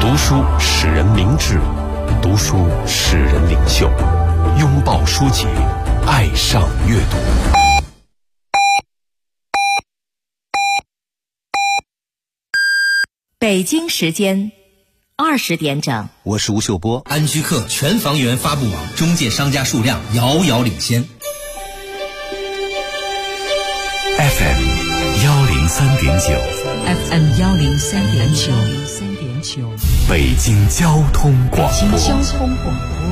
读书使人明智，读书使人领袖。拥抱书籍，爱上阅读。 北京时间20点整， 我是吴秀波。 安居客全房源发布网中介商家数量遥遥领先。 FM 103.9 FM 103.9 北京交通广播。 北京交通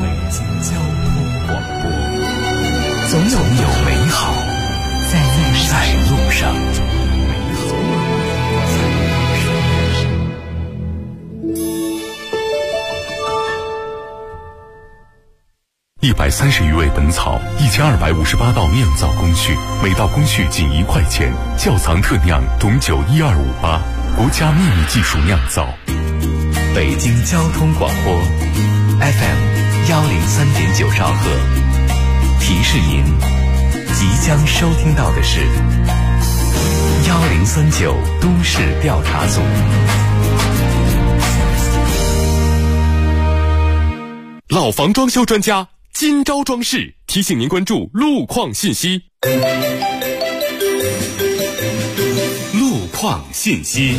广播，总有美好在路上。130余味本草，1258道酿造工序，每道工序仅1块钱。窖藏特酿董酒12588，国家秘密技术酿造。北京交通广播 FM 103.9兆赫，提示您即将收听到的是1039都市调查组。老房装修专家今朝装饰提醒您关注路况信息。路况信息。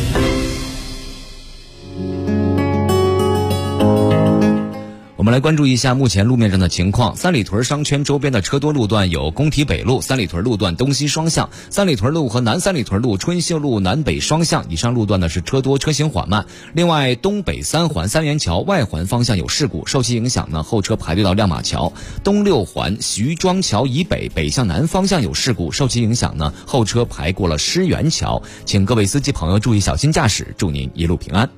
我们来关注一下目前路面上的情况。三里屯商圈周边的车多路段有工体北路、三里屯路段东西双向、三里屯路和南三里屯路、春秀路南北双向，以上路段呢是车多，车行缓慢。另外，东北三环三元桥外环方向有事故，受其影响呢，后车排队到亮马桥。东六环徐庄桥以北北向南方向有事故，受其影响呢，后车排过了狮园桥。请各位司机朋友注意小心驾驶，祝您一路平安。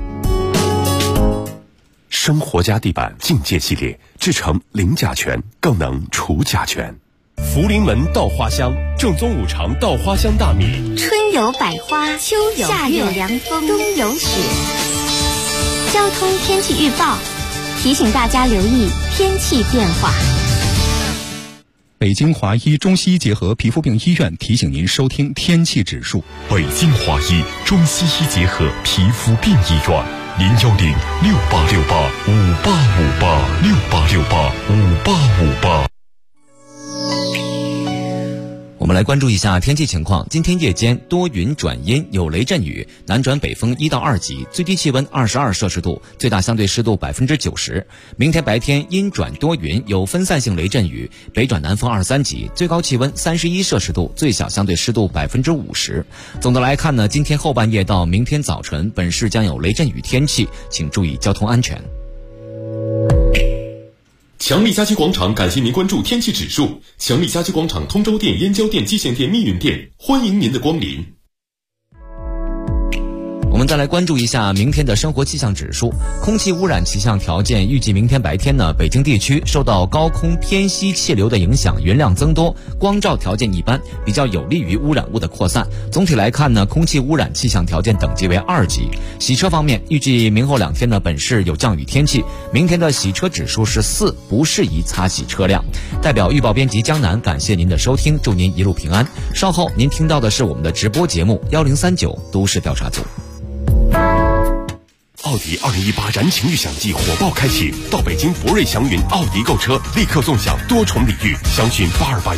生活家地板境界系列，制成零甲醛，更能除甲醛。福临门稻花香，正宗五常稻花香大米。 春有百花，秋有夏有凉风，冬有雪。交通天气预报提醒大家留意天气变化。 北京华医中西医结合皮肤病医院提醒您收听天气指数。 北京华医中西医结合皮肤病医院，0106868585858，685858。 我们来关注一下天气情况。今天夜间多云转阴，有雷阵雨，南转北风1到2级，最低气温22摄氏度，最大相对湿度90%。明天白天阴转多云，有分散性雷阵雨，北转南风2、3级，最高气温31摄氏度，最小相对湿度50%。总的来看呢，今天后半夜到明天早晨，本市将有雷阵雨天气，请注意交通安全。 强力家居广场感谢您关注天气指数。强力家居广场通州店、燕郊店、蓟县店、密云店，欢迎您的光临。 我们再来关注一下明天的生活气象指数。空气污染气象条件预计明天白天呢，北京地区受到高空偏西气流的影响，云量增多，光照条件一般，比较有利于污染物的扩散。总体来看呢，空气污染气象条件等级为2级。洗车方面，预计明后2天呢，本市有降雨天气，明天的洗车指数是4，不适宜擦洗车辆。代表预报编辑江南，感谢您的收听，祝您一路平安。稍后您听到的是我们的直播节目1039都市调查组。 奥迪2018燃情预享季火爆开启，到北京博瑞祥云奥迪购车，立刻纵享多重礼遇，详询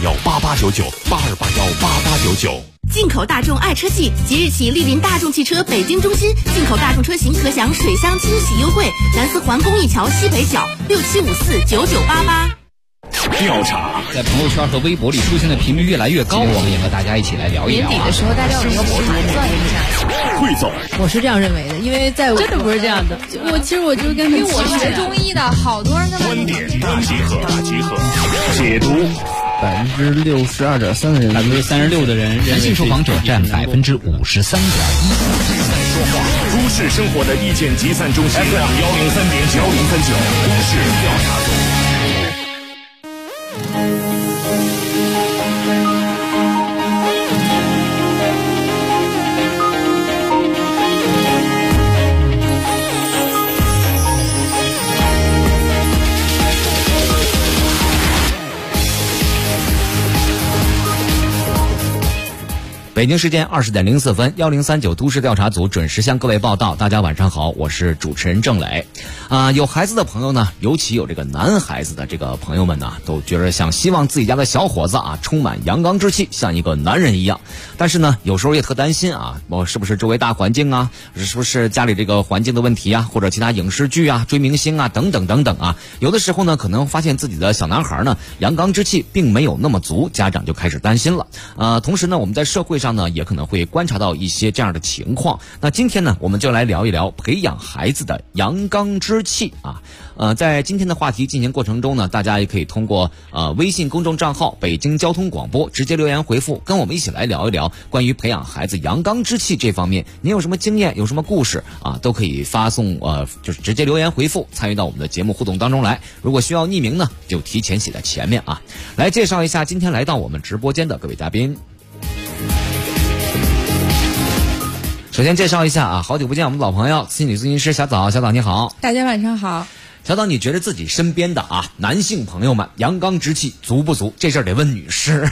82818899，82818899。 进口大众爱车季即日起莅临大众汽车北京中心，进口大众车型可享水箱清洗优惠，南四环公益桥西北角67549988。 调查在朋友圈和微博里出现的频率越来越高，我们也和大家一起来聊一聊。 年底的时候，大家有一个盘算一下。 汇总， 我是这样认为的，因为在真的不是这样的。我就跟因为我学中医的，好多人跟观点大集合，解读。 62.3%的人 ，36%的人，男性受访者占53.1%。 都市生活的意见集散中心 FM 103.9都市调查组。 北京时间20点04分，1039都市调查组准时向各位报道。大家晚上好，我是主持人郑磊。有孩子的朋友呢，尤其有这个男孩子的这个朋友们呢，都觉得希望自己家的小伙子啊，充满阳刚之气，像一个男人一样。但是呢，有时候也特担心啊，是不是周围大环境啊，是不是家里这个环境的问题啊，或者其他影视剧啊、追明星啊等等等等啊。有的时候呢，可能发现自己的小男孩呢，阳刚之气并没有那么足，家长就开始担心了。同时呢，我们在社会上呢，也可能会观察到一些这样的情况。那今天呢，我们就来聊一聊培养孩子的阳刚之气啊。在今天的话题进行过程中呢，大家也可以通过微信公众账号北京交通广播直接留言回复，跟我们一起来聊一聊关于培养孩子阳刚之气这方面，您有什么经验，有什么故事啊，都可以发送就是直接留言回复，参与到我们的节目互动当中来。如果需要匿名呢，就提前写在前面啊。来介绍一下今天来到我们直播间的各位嘉宾。首先介绍一下啊，好久不见，我们老朋友心理咨询师小枣，小枣你好。 大家晚上好。 小枣，你觉得自己身边的男性朋友们阳刚之气足不足？这事儿得问女士。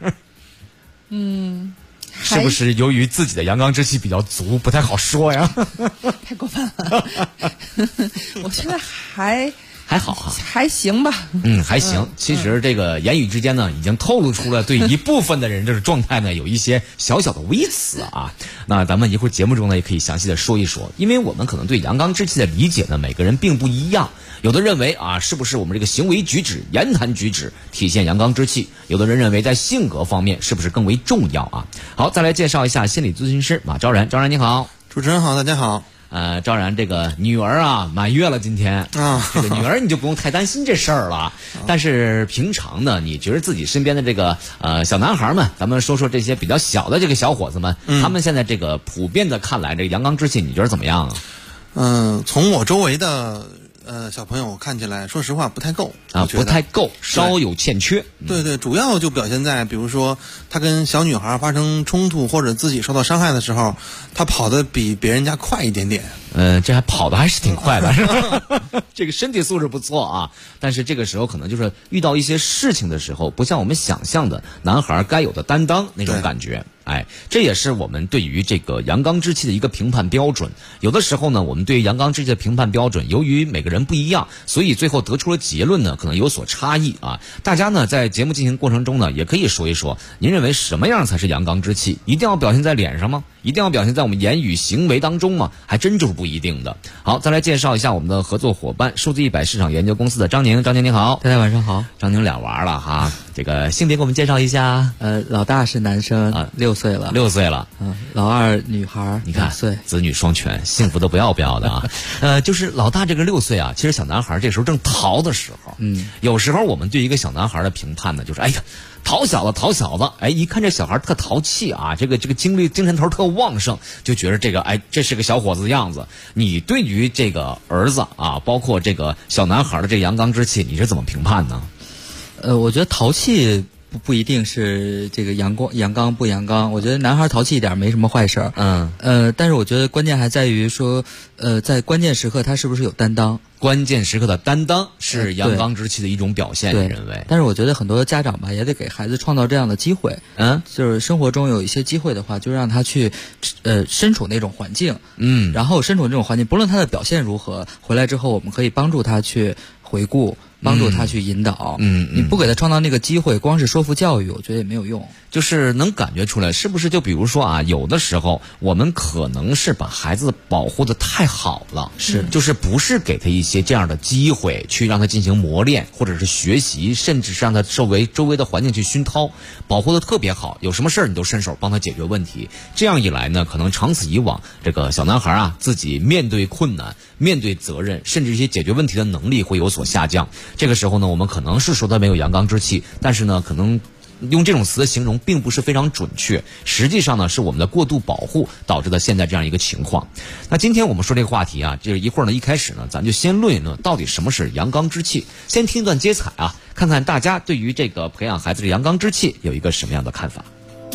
是不是由于自己的阳刚之气比较足，不太好说呀？ 太过分了。我觉得还好哈，还行吧。 还行。其实这个言语之间呢，已经透露出了对一部分的人这个状态呢，有一些小小的微词啊。那咱们一会儿节目中呢，也可以详细的说一说，因为我们可能对阳刚之气的理解呢，每个人并不一样。有的认为是不是我们这个行为举止、言谈举止体现阳刚之气？有的人认为在性格方面是不是更为重要啊？好，再来介绍一下心理咨询师马昭然。昭然你好。 主持人好，大家好。 昭然这个女儿满月了，今天这个女儿你就不用太担心这事儿了。但是平常呢，你觉得自己身边的这个小男孩们，咱们说说这些比较小的这个小伙子们，他们现在这个普遍的看来，这个阳刚之气你觉得怎么样啊？ 从我周围的小朋友看起来，说实话不太够不太够，稍有欠缺。 对，主要就表现在比如说他跟小女孩发生冲突或者自己受到伤害的时候，他跑得比别人家快一点点。 这还跑的还是挺快的，是吧？这个身体素质不错啊，但是这个时候可能就是遇到一些事情的时候，不像我们想象的男孩该有的担当那种感觉。这也是我们对于这个阳刚之气的一个评判标准。有的时候呢，我们对于阳刚之气的评判标准，由于每个人不一样，所以最后得出的结论呢，可能有所差异啊。大家呢在节目进行过程中呢，也可以说一说，您认为什么样才是阳刚之气？一定要表现在脸上吗？一定要表现在我们言语行为当中吗？还真就是不一定的。好，再来介绍一下我们的合作伙伴数字100市场研究公司的张宁。张宁你好。 大家晚上好。 张宁俩娃了哈，这个性别给我们介绍一下。 老大是男生，6岁了。 6岁了。 老二女孩， 你看 2岁， 子女双全，幸福的不要的啊。就是老大这个6岁啊，其实小男孩这时候正淘的时候。有时候我们对一个小男孩的评判呢，就是淘小子，一看这小孩特淘气啊，这个精神头特旺盛，就觉得这是个小伙子的样子。你对于这个儿子啊，包括这个小男孩的这阳刚之气，你是怎么评判呢？ 我觉得淘气不一定是这个阳刚不阳刚，我觉得男孩淘气一点没什么坏事。但是我觉得关键还在于说，在关键时刻他是不是有担当。 关键时刻的担当是阳刚之气的一种表现，你认为？ 但是我觉得很多家长吧，也得给孩子创造这样的机会。就是生活中有一些机会的话，就让他去身处那种环境。然后身处那种环境，不论他的表现如何，回来之后我们可以帮助他去回顾，帮助他去引导。你不给他创造那个机会，光是说服教育，我觉得也没有用。 就是能感觉出来，是不是就比如说有的时候我们可能是把孩子保护的太好了，就是不是给他一些这样的机会去让他进行磨练或者是学习，甚至是让他周围的环境去熏陶，保护的特别好，有什么事儿你都伸手帮他解决问题。这样一来呢，可能长此以往，这个小男孩自己面对困难、面对责任，甚至一些解决问题的能力会有所下降。这个时候呢，我们可能是说他没有阳刚之气，但是呢，可能用这种词的形容并不是非常准确，实际上呢是我们的过度保护导致的现在这样一个情况。那今天我们说这个话题就是一会儿呢，一开始呢咱就先论一论到底什么是阳刚之气。先听一段接彩看看大家对于这个培养孩子的阳刚之气有一个什么样的看法。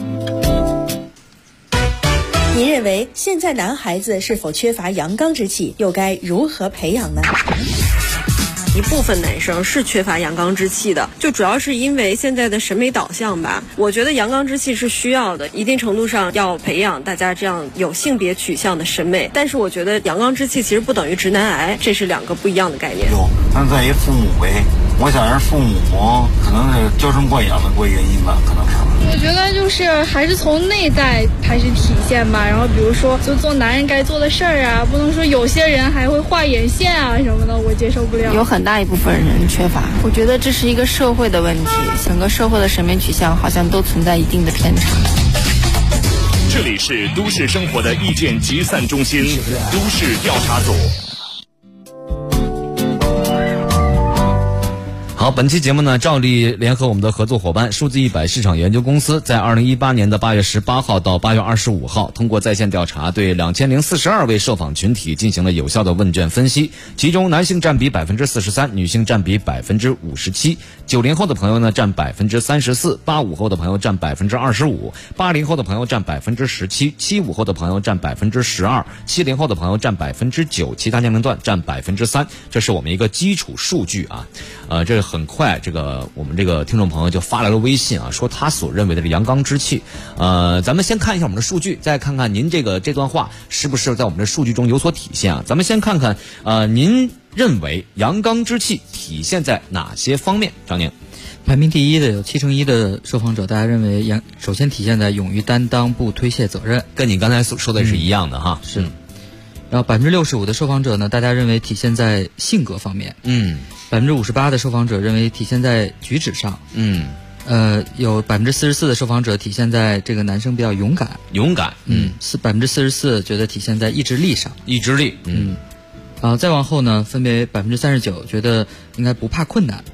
您认为现在男孩子是否缺乏阳刚之气，又该如何培养呢？ 一部分男生是缺乏阳刚之气的，就主要是因为现在的审美导向吧。我觉得阳刚之气是需要的，一定程度上要培养大家这样有性别取向的审美。但是我觉得阳刚之气其实不等于直男癌，这是2个不一样的概念。 但在于父母呗，我想是父母可能是娇生惯养的过原因吧，可能是。 我觉得就是还是从内在开始体现吧，然后比如说就做男人该做的事儿啊，不能说有些人还会画眼线啊什么的，我接受不了。 有很大一部分人缺乏，我觉得这是一个社会的问题，整个社会的审美取向好像都存在一定的偏差。 这里是都市生活的意见集散中心，都市调查组。 好，本期节目呢，照例联合我们的合作伙伴数字100市场研究公司，在2018年的8月18号到8月25号，通过在线调查，对2042位受访群体进行了有效的问卷分析，其中男性占比43%，女性占比57%，90后的朋友呢占34%，85后的朋友占25%，80后的朋友占17%，75后的朋友占12%，70后的朋友占9%，其他年龄段占3%，这是我们一个基础数据啊。这很快，我们这个听众朋友就发来了微信啊，说他所认为的阳刚之气。咱们先看一下我们的数据，再看看您这段话是不是在我们的数据中有所体现啊？咱们先看看您认为阳刚之气体现在哪些方面？张宁。 排名第一的有71%的受访者，大家认为首先体现在勇于担当，不推卸责任， 跟你刚才说的是一样的哈。 是。然后65%的受访者呢，大家认为体现在性格方面。58%的受访者认为体现在举止上。有44%的受访者体现在这个男生比较勇敢。44%觉得体现在意志力上。 意志力。 再往后呢，分别39%觉得应该不怕困难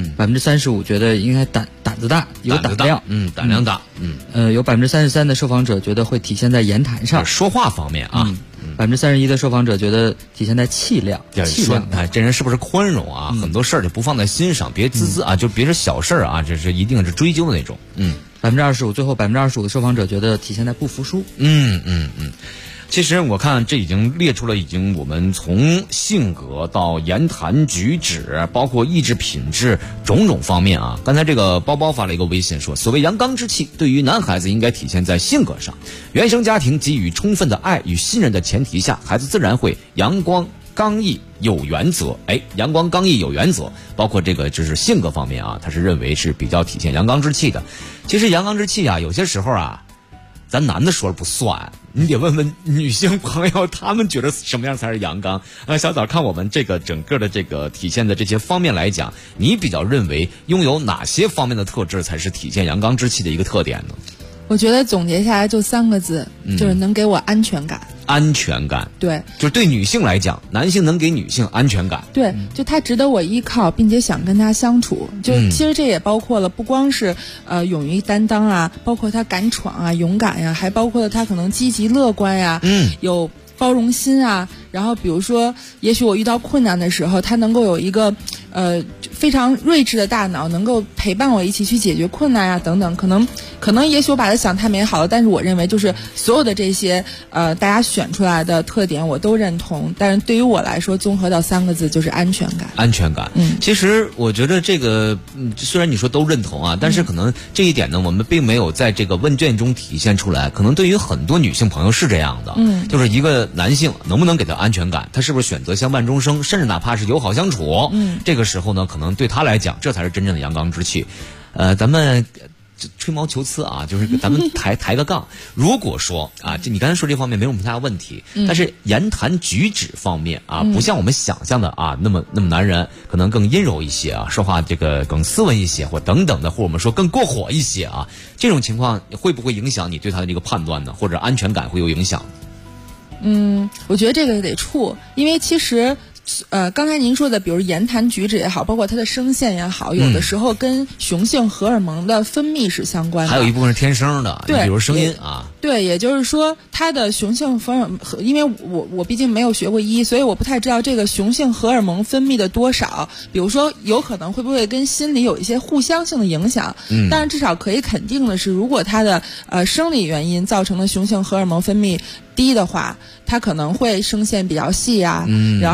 ，35%觉得应该胆子大，有胆量， 胆量大， 有33%的受访者觉得会体现在言谈上， 说话方面啊 ，31%的受访者觉得体现在气量， 这人是不是宽容啊？很多事儿就不放在心上，别滋啊，就别是小事啊，这是一定是追究的那种。 25%，最后25%的受访者觉得体现在不服输。 其实我看这已经列出了我们从性格到言谈举止，包括意志品质种种方面啊。刚才这个包包发了一个微信说，所谓阳刚之气对于男孩子应该体现在性格上，原生家庭给予充分的爱与信任的前提下，孩子自然会阳光刚毅有原则。阳光刚毅有原则，包括这个就是性格方面啊，他是认为是比较体现阳刚之气的。其实阳刚之气啊，有些时候啊咱男的说了不算，你得问问女性朋友，他们觉得什么样才是阳刚。小枣，看我们这个整个的这个体现的这些方面来讲，你比较认为拥有哪些方面的特质才是体现阳刚之气的一个特点呢？ 我觉得总结下来就3个字，就是能给我安全感。 安全感， 对， 就是对女性来讲，男性能给女性安全感， 对，就他值得我依靠，并且想跟他相处。就其实这也包括了不光是勇于担当啊，包括他敢闯啊、勇敢呀，还包括了他可能积极乐观呀，有包容心啊。然后比如说，也许我遇到困难的时候，他能够有一个非常睿智的大脑，能够陪伴我一起去解决困难啊等等。可能也许我把它想太美好了，但是我认为就是所有的这些大家选出来的特点我都认同，但是对于我来说，综合到3个字就是安全感。 安全感。其实我觉得这个虽然你说都认同啊，但是可能这一点呢，我们并没有在这个问卷中体现出来。可能对于很多女性朋友是这样的，就是一个男性能不能给她安全感，他是不是选择相伴终生，甚至哪怕是友好相处，这个时候呢，可能对他来讲，这才是真正的阳刚之气。咱们吹毛求疵啊，就是咱们抬个杠。如果说啊，你刚才说这方面没有什么太大问题，但是言谈举止方面啊，不像我们想象的啊那么男人，可能更阴柔一些啊，说话这个更斯文一些，或等等的，或者我们说更过火一些啊，这种情况会不会影响你对他的这个判断呢？或者安全感会有影响？ 我觉得这个得处，因为其实刚才您说的，比如言谈举止也好，包括他的声线也好，有的时候跟雄性荷尔蒙的分泌是相关的。 还有一部分是天生的， 对， 比如声音啊。 对，也就是说，他的雄性荷尔蒙，因为我毕竟没有学过医，所以我不太知道这个雄性荷尔蒙分泌的多少。比如说，有可能会不会跟心理有一些互相性的影响？但是至少可以肯定的是，如果他的生理原因造成的雄性荷尔蒙分泌低的话，它可能会声线比较细啊，然后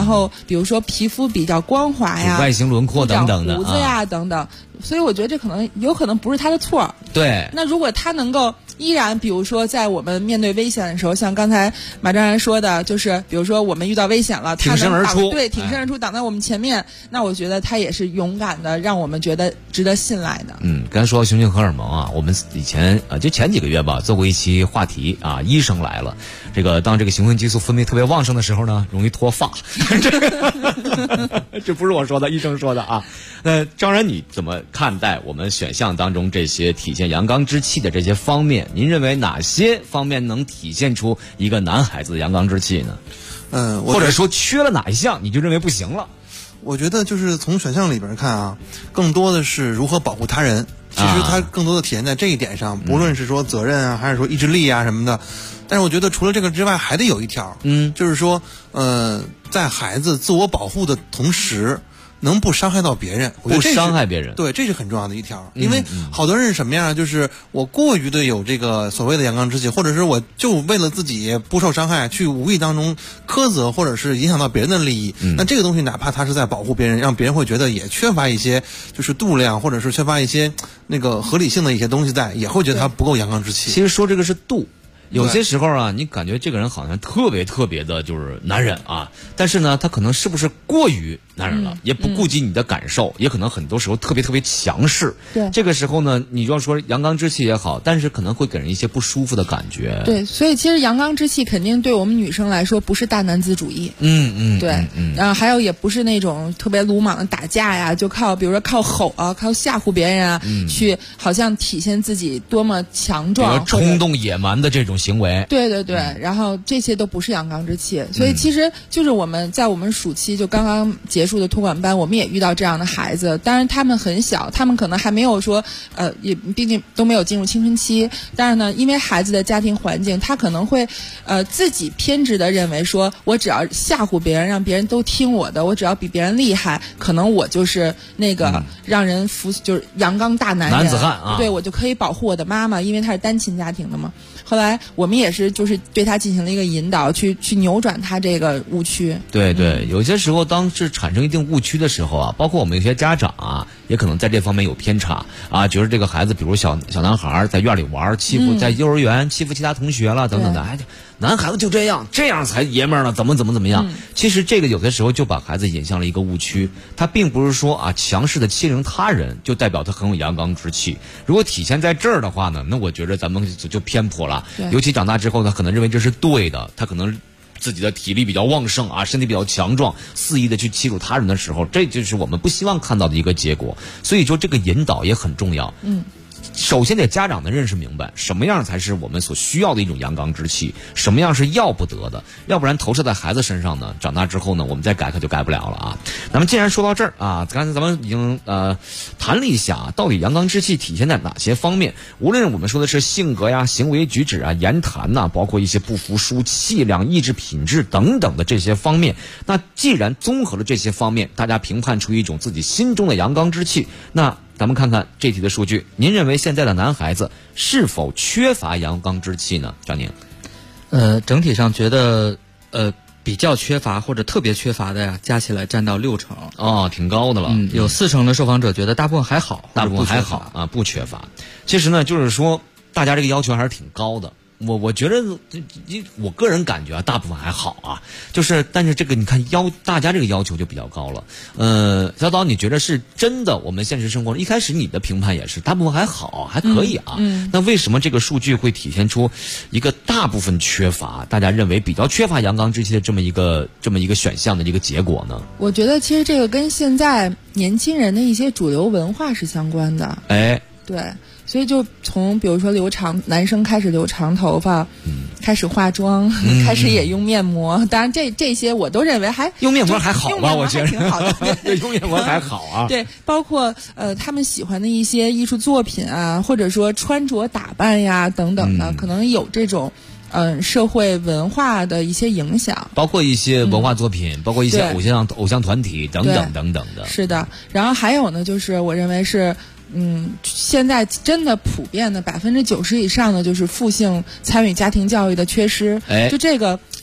比如说皮肤比较光滑呀， 外形轮廓等等的， 胡子呀等等。所以我觉得这有可能不是他的错。 对。 那如果他能够依然，比如说在我们面对危险的时候，像刚才马张然说的，就是比如说我们遇到危险了， 挺身而出， 对，挺身而出，挡在我们前面，那我觉得他也是勇敢的，让我们觉得值得信赖的。 刚才说到雄性荷尔蒙啊，我们以前就前几个月吧，做过一期话题啊，医生来了。当这个雄性激素分泌特别旺盛的时候呢，容易脱发。这不是我说的，医生说的啊。那张然，你怎么看待我们选项当中这些体现阳刚之气的这些方面？您认为哪些方面能体现出一个男孩子的阳刚之气呢？或者说缺了哪一项你就认为不行了？ 我觉得就是从选项里边看啊，更多的是如何保护他人。其实它更多的体现在这一点上，不论是说责任啊，还是说意志力啊什么的。但是我觉得除了这个之外，还得有一条，就是说，在孩子自我保护的同时，能不伤害到别人， 不伤害别人， 对，这是很重要的一条。因为好多人是什么样，就是我过于的有这个所谓的阳刚之气，或者是我就为了自己不受伤害，去无意当中苛责或者是影响到别人的利益。那这个东西哪怕他是在保护别人，让别人会觉得也缺乏一些就是度量，或者是缺乏一些那个合理性的一些东西在，也会觉得他不够阳刚之气。 其实说这个是度。有些时候啊，你感觉这个人好像特别特别的就是男人啊，但是呢，他可能是不是过于男人了，也不顾及你的感受，也可能很多时候特别特别强势。 对， 这个时候呢，你要说阳刚之气也好，但是可能会给人一些不舒服的感觉。 对，所以其实阳刚之气肯定对我们女生来说不是大男子主义。对，然后还有也不是那种特别鲁莽的打架呀，就比如说靠吼啊，靠吓唬别人啊，去好像体现自己多么强壮、 冲动野蛮的这种行为。 对，然后这些都不是阳刚之气。所以其实就是我们在我们暑期就刚刚结束的托管班，我们也遇到这样的孩子。当然他们很小，他们可能还没有说也毕竟都没有进入青春期。但是呢，因为孩子的家庭环境，他可能会自己偏执的认为说，我只要吓唬别人，让别人都听我的，我只要比别人厉害，可能我就是那个让人就是阳刚大男子汉啊。 对，我就可以保护我的妈妈，因为她是单亲家庭的嘛。后来我们也是就是对他进行了一个引导，去扭转他这个误区。 对，有些时候当是产生一定误区的时候啊，包括我们有些家长啊，也可能在这方面有偏差啊，觉得这个孩子比如小男孩在院里玩，欺负在幼儿园欺负其他同学了等等的，男孩子就这样才爷们儿呢，怎么样？其实这个有的时候就把孩子引向了一个误区，他并不是说啊强势的欺凌他人就代表他很有阳刚之气。如果体现在这儿的话呢，那我觉得咱们就偏颇了。尤其长大之后呢，可能认为这是对的，他可能自己的体力比较旺盛啊，身体比较强壮，肆意的去欺辱他人的时候，这就是我们不希望看到的一个结果。所以说这个引导也很重要。首先得家长的认识明白什么样才是我们所需要的一种阳刚之气，什么样是要不得的，要不然投射在孩子身上呢，长大之后呢，我们再改可就改不了了啊。那么既然说到这儿啊，刚才咱们已经谈了一下到底阳刚之气体现在哪些方面，无论我们说的是性格呀、行为举止啊、言谈呐，包括一些不服输、气量、意志品质等等的这些方面，那既然综合了这些方面，大家评判出一种自己心中的阳刚之气，那咱们看看这题的数据，您认为现在的男孩子是否缺乏阳刚之气呢？张宁， 整体上觉得比较缺乏或者特别缺乏的呀，加起来占到60% 哦，挺高的了。 有40%的受访者觉得大部分还好， 大部分还好啊，不缺乏。其实呢，就是说大家这个要求还是挺高的。我觉得我个人感觉啊，大部分还好啊，就是但是这个你看大家这个要求就比较高了。小岛，你觉得是真的？我们现实生活中一开始你的评判也是大部分还好，还可以啊。那为什么这个数据会体现出一个大部分缺乏，大家认为比较缺乏阳刚之气的这么一个选项的一个结果呢？ 我觉得其实这个跟现在年轻人的一些主流文化是相关的。对。所以就从比如说男生开始留长头发，开始化妆，开始也用面膜。当然这些我都认为用面膜还好吧，我觉得挺好的。 对，用面膜还好啊。 对，包括他们喜欢的一些艺术作品啊，或者说穿着打扮呀等等的，可能有这种社会文化的一些影响， 包括一些文化作品，包括一些偶像团体等等等等的。 是的，然后还有呢，就是我认为是。现在真的普遍的90%以上的就是父性参与家庭教育的缺失。就这个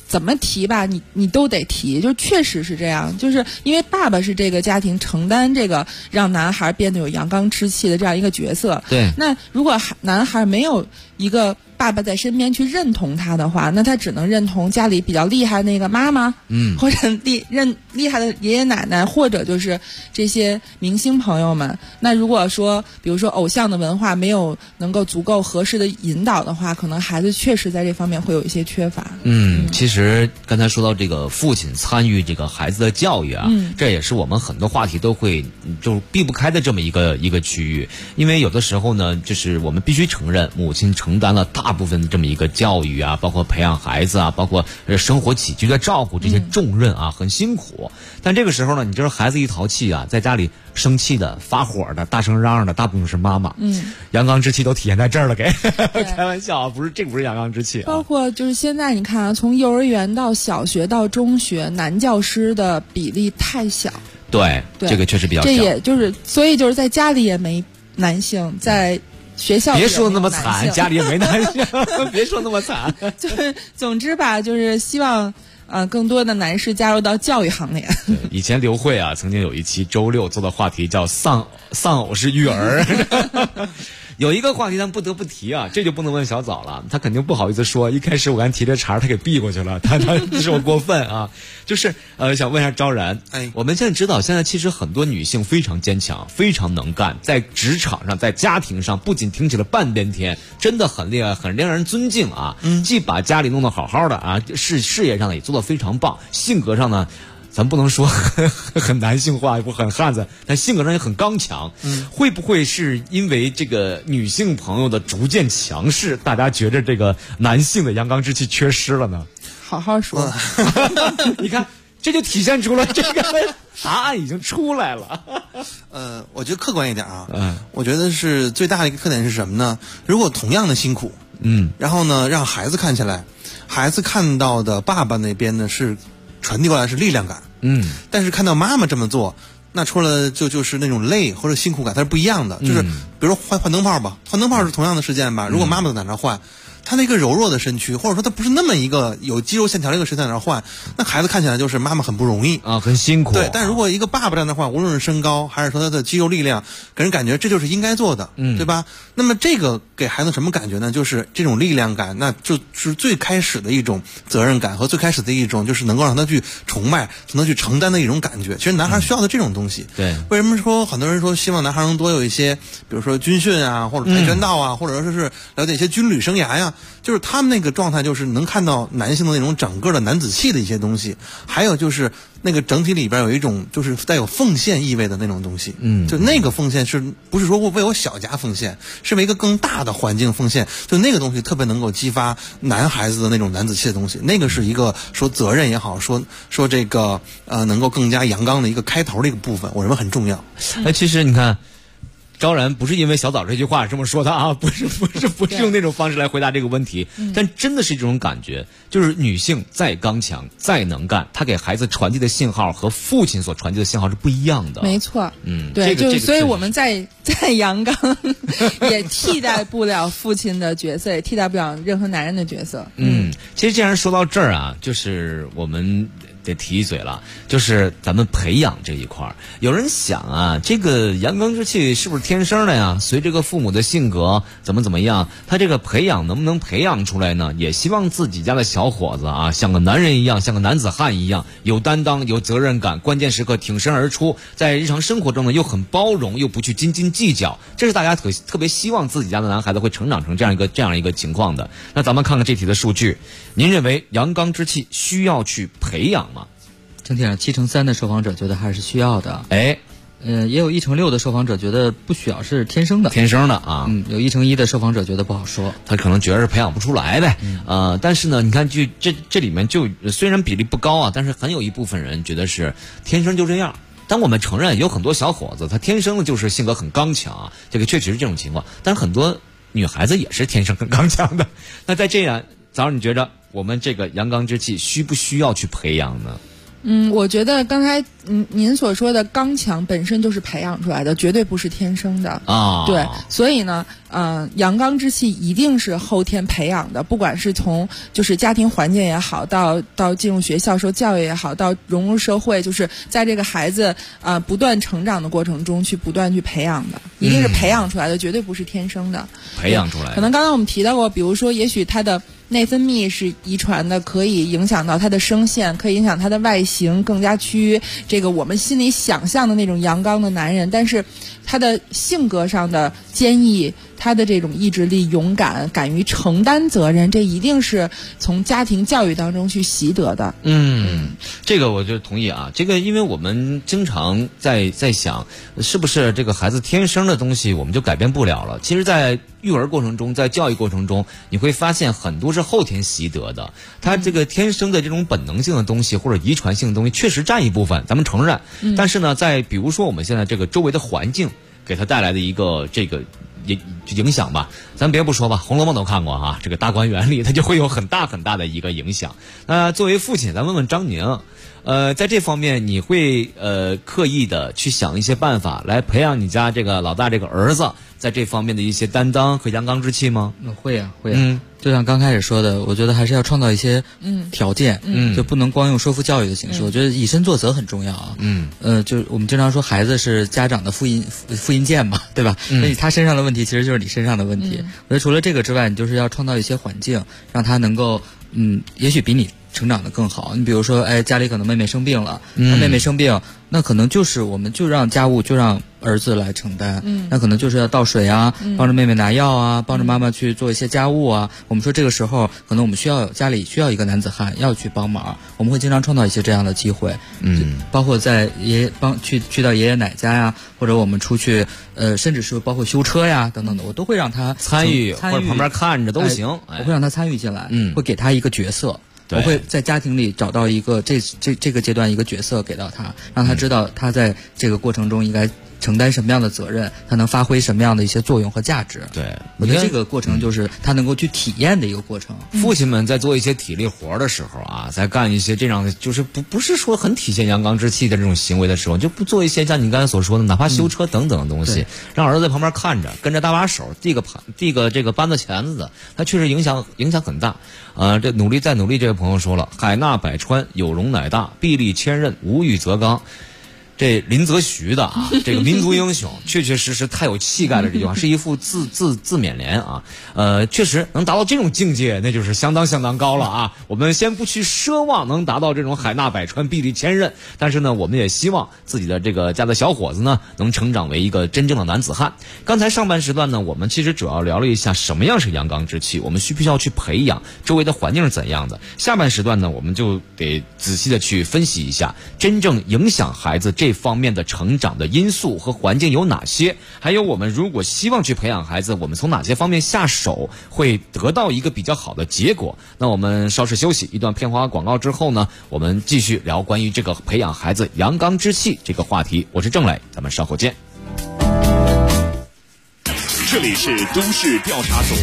怎么提吧，你都得提，就确实是这样，就是因为爸爸是这个家庭承担这个让男孩变得有阳刚之气的这样一个角色。 对， 那如果男孩没有一个爸爸在身边去认同他的话，那他只能认同家里比较厉害的那个妈妈，或者厉害的爷爷奶奶，或者就是这些明星朋友们。那如果说比如说偶像的文化没有能够足够合适的引导的话，可能孩子确实在这方面会有一些缺乏。 其实刚才说到这个父亲参与这个孩子的教育啊，这也是我们很多话题都会就避不开的这么一个区域。因为有的时候呢，就是我们必须承认母亲承担了大部分这么一个教育啊，包括培养孩子啊，包括生活起居的照顾这些重任啊，很辛苦。但这个时候呢，你知道孩子一淘气啊，在家里生气的、发火的、大声嚷嚷的，大部分是妈妈。阳刚之气都体现在这儿了，开玩笑啊，这不是阳刚之气啊。 包括就是现在你看啊，从幼儿园到小学到中学，男教师的比例太小。 对，这个确实比较小。 这也就是所以就是在家里也没男性，在学校别说那么惨，家里也没男性，别说那么惨。 就是总之吧，就是希望更多的男士加入到教育行列。 以前刘慧啊，曾经有一期周六做的话题叫丧偶式育儿。有一个话题咱不得不提啊，这就不能问小枣了，他肯定不好意思说。一开始我刚提这茬，他给避过去了，他说我过分啊。就是想问一下昭然，我们现在知道，现在其实很多女性非常坚强，非常能干，在职场上，在家庭上，不仅挺起了半边天，真的很厉害，很令人尊敬啊。既把家里弄得好好的啊，事业上呢也做得非常棒，性格上呢。咱不能说很男性化，也不很汉子，但性格上也很刚强。会不会是因为这个女性朋友的逐渐强势，大家觉着这个男性的阳刚之气缺失了呢？ 好好说。 你看，这就体现出了这个答案已经出来了。 我觉得客观一点啊，我觉得是最大的一个特点是什么呢？如果同样的辛苦，然后呢，让孩子看起来，孩子看到的爸爸那边呢是传递过来是力量感，但是看到妈妈这么做，那除了就是那种累或者辛苦感，它是不一样的。就是比如说换灯泡吧，换灯泡是同样的事件吧，如果妈妈在那换，他那个柔弱的身躯，或者说他不是那么一个有肌肉线条的一个身材在那换，那孩子看起来就是妈妈很不容易啊，很辛苦。 对，但如果一个爸爸在那换，无论是身高还是说他的肌肉力量，给人感觉这就是应该做的，对吧？那么这个给孩子什么感觉呢？就是这种力量感，那就是最开始的一种责任感和最开始的一种就是能够让他去崇拜、让他去承担的一种感觉。其实男孩需要的这种东西。 对， 为什么说很多人说希望男孩能多有一些，比如说军训啊，或者跆拳道啊，或者说是了解一些军旅生涯呀，就是他们那个状态，就是能看到男性的那种整个的男子气的一些东西，还有就是那个整体里边有一种就是带有奉献意味的那种东西。就那个奉献是不是说为我小家奉献，是为一个更大的环境奉献，就那个东西特别能够激发男孩子的那种男子气的东西。那个是一个说责任也好，说这个能够更加阳刚的一个开头的一个部分，我认为很重要。 其实你看。昭然不是因为小枣这句话这么说的啊，不是用那种方式来回答这个问题，但真的是这种感觉，就是女性再刚强再能干，她给孩子传递的信号和父亲所传递的信号是不一样的。 没错，对，就是所以我们在阳刚也替代不了父亲的角色，也替代不了任何男人的角色。 其实既然说到这儿啊，就是我们得提一嘴了，就是咱们培养这一块儿，有人想啊，这个阳刚之气是不是天生的呀？随这个父母的性格怎么样，他这个培养能不能培养出来呢？也希望自己家的小伙子啊，像个男人一样，像个男子汉一样，有担当，有责任感，关键时刻挺身而出，在日常生活中呢又很包容，又不去斤斤计较，这是大家特别希望自己家的男孩子会成长成这样一个情况的。那咱们看看这题的数据，您认为阳刚之气需要去培养吗？ 整体上73%的受访者觉得还是需要的，也有1%6%的受访者觉得不需要，是天生的啊，有1%1%的受访者觉得不好说， 他可能觉得是培养不出来呗，但是呢，你看这里面就虽然比例不高啊，但是很有一部分人觉得是天生就这样。但我们承认有很多小伙子他天生的就是性格很刚强啊，这个确实是这种情况，但是很多女孩子也是天生很刚强的。那在这样，早上你觉着我们这个阳刚之气需不需要去培养呢？ 我觉得刚才您所说的刚强本身就是培养出来的，绝对不是天生的啊。 对，所以呢，阳刚之气一定是后天培养的，不管是从就是家庭环境也好，到进入学校受教育也好，到融入社会，就是在这个孩子不断成长的过程中去不断去培养的，一定是培养出来的，绝对不是天生的。 培养出来的。 可能刚刚我们提到过，比如说，也许他的内分泌是遗传的，可以影响到他的声线，可以影响他的外形，更加趋于这个我们心里想象的那种阳刚的男人。但是他的性格上的坚毅，他的这种意志力、勇敢，敢于承担责任，这一定是从家庭教育当中去习得的。 这个我就同意啊。这个因为我们经常在想，是不是这个孩子天生的东西我们就改变不了了？其实，在育儿过程中，在教育过程中，你会发现很多是后天习得的。他这个天生的这种本能性的东西或者遗传性的东西，确实占一部分，咱们承认。但是呢，在比如说我们现在这个周围的环境给他带来的一个这个影响吧，咱别不说吧，《红楼梦》都看过哈，这个大观园里它就会有很大很大的一个影响。那作为父亲，咱问问张宁，在这方面你会刻意的去想一些办法来培养你家这个老大这个儿子在这方面的一些担当和阳刚之气吗？ 会啊。就像刚开始说的，我觉得还是要创造一些条件，就不能光用说服教育的形式。我觉得以身作则很重要啊。就我们经常说孩子是家长的复印件嘛，对吧？所以他身上的问题其实就是你身上的问题。我觉得除了这个之外，你就是要创造一些环境，让他能够也许比你成长得更好。你比如说，家里可能妹妹生病了，那妹妹生病，那可能就是我们就让家务就让儿子来承担，那可能就是要倒水啊，帮着妹妹拿药啊，帮着妈妈去做一些家务啊。我们说这个时候可能我们家里需要一个男子汉要去帮忙，我们会经常创造一些这样的机会，包括在去到爷爷奶家呀，或者我们出去甚至是包括修车呀等等的，我都会让他参与或者旁边看着都行， 我会让他参与进来，会给他一个角色。我会在家庭里找到一个这个阶段一个角色给到他，让他知道他在这个过程中应该承担什么样的责任，他能发挥什么样的一些作用和价值。 对， 我觉得这个过程就是他能够去体验的一个过程。 父亲们在做一些体力活的时候啊，在干一些这样的就是不是说很体现阳刚之气的这种行为的时候，就不做一些像你刚才所说的哪怕修车等等的东西，让儿子在旁边看着，跟着搭把手，递个这个扳子钳子的，他确实影响很大。这努力再努力，这位朋友说了，海纳百川，有容乃大，臂力千仞，无欲则刚。这林则徐的啊，这个民族英雄，确确实实太有气概了。这句话是一副自勉联啊。确实能达到这种境界，那就是相当高了啊。我们先不去奢望能达到这种海纳百川、臂力千仞，但是呢，我们也希望自己的这个家的小伙子呢，能成长为一个真正的男子汉。刚才上半时段呢，我们其实主要聊了一下什么样是阳刚之气，我们需不需要去培养，周围的环境是怎样的。下半时段呢，我们就得仔细的去分析一下，真正影响孩子这方面的成长的因素和环境有哪些，还有我们如果希望去培养孩子，我们从哪些方面下手会得到一个比较好的结果。那我们稍事休息一段片花广告之后呢，我们继续聊关于这个培养孩子阳刚之气这个话题。我是郑磊，咱们稍后见。 这里是都市调查组。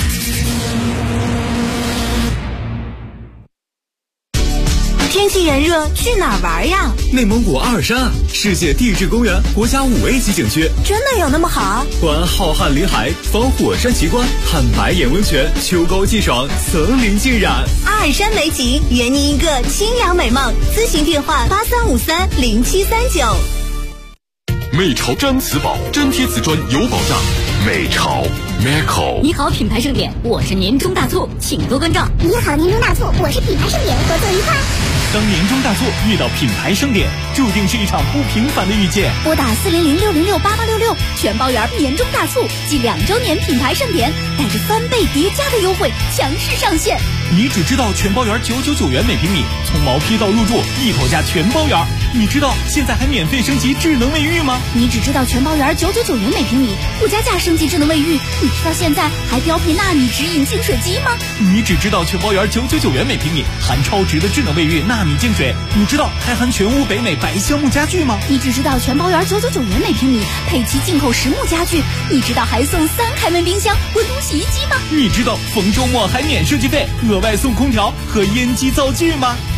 天气炎热，去哪儿玩呀？ 内蒙古阿尔山啊，世界地质公园国家5A 级景区， 真的有那么好？ 观浩瀚林海，访火山奇观，探白眼温泉，秋高气爽，层林尽染。 阿尔山美景，圆你一个清凉美梦。咨询电话83530739。 美潮毡瓷宝，粘贴瓷砖有保障。美潮 Meco。 你好，品牌盛典，我是年终大促，请多关照。 你好，年终大促，我是品牌盛典，合作愉快。 当年终大促遇到品牌盛典，注定是一场不平凡的遇见。 拨打400-606-8866，全包圆年终大促暨2周年品牌盛典，带着3倍叠加的优惠强势上线。 你只知道全包圆999元每平米，从毛坯到入住一口价全包圆。你知道现在还免费升级智能卫浴吗？ 你只知道全包圆999元每平米，附加价升级智能卫浴。你知道现在还标配纳米直饮净水机吗？ 你只知道全包圆999元每平米，含超值的智能卫浴纳米净水。你知道还含全屋北美白橡木家具吗？ 你只知道全包圆999元每平米，配齐进口实木家具。你知道还送3开门冰箱、温通洗衣机吗？ 你知道逢周末还免设计费，额外送空调和烟机灶具吗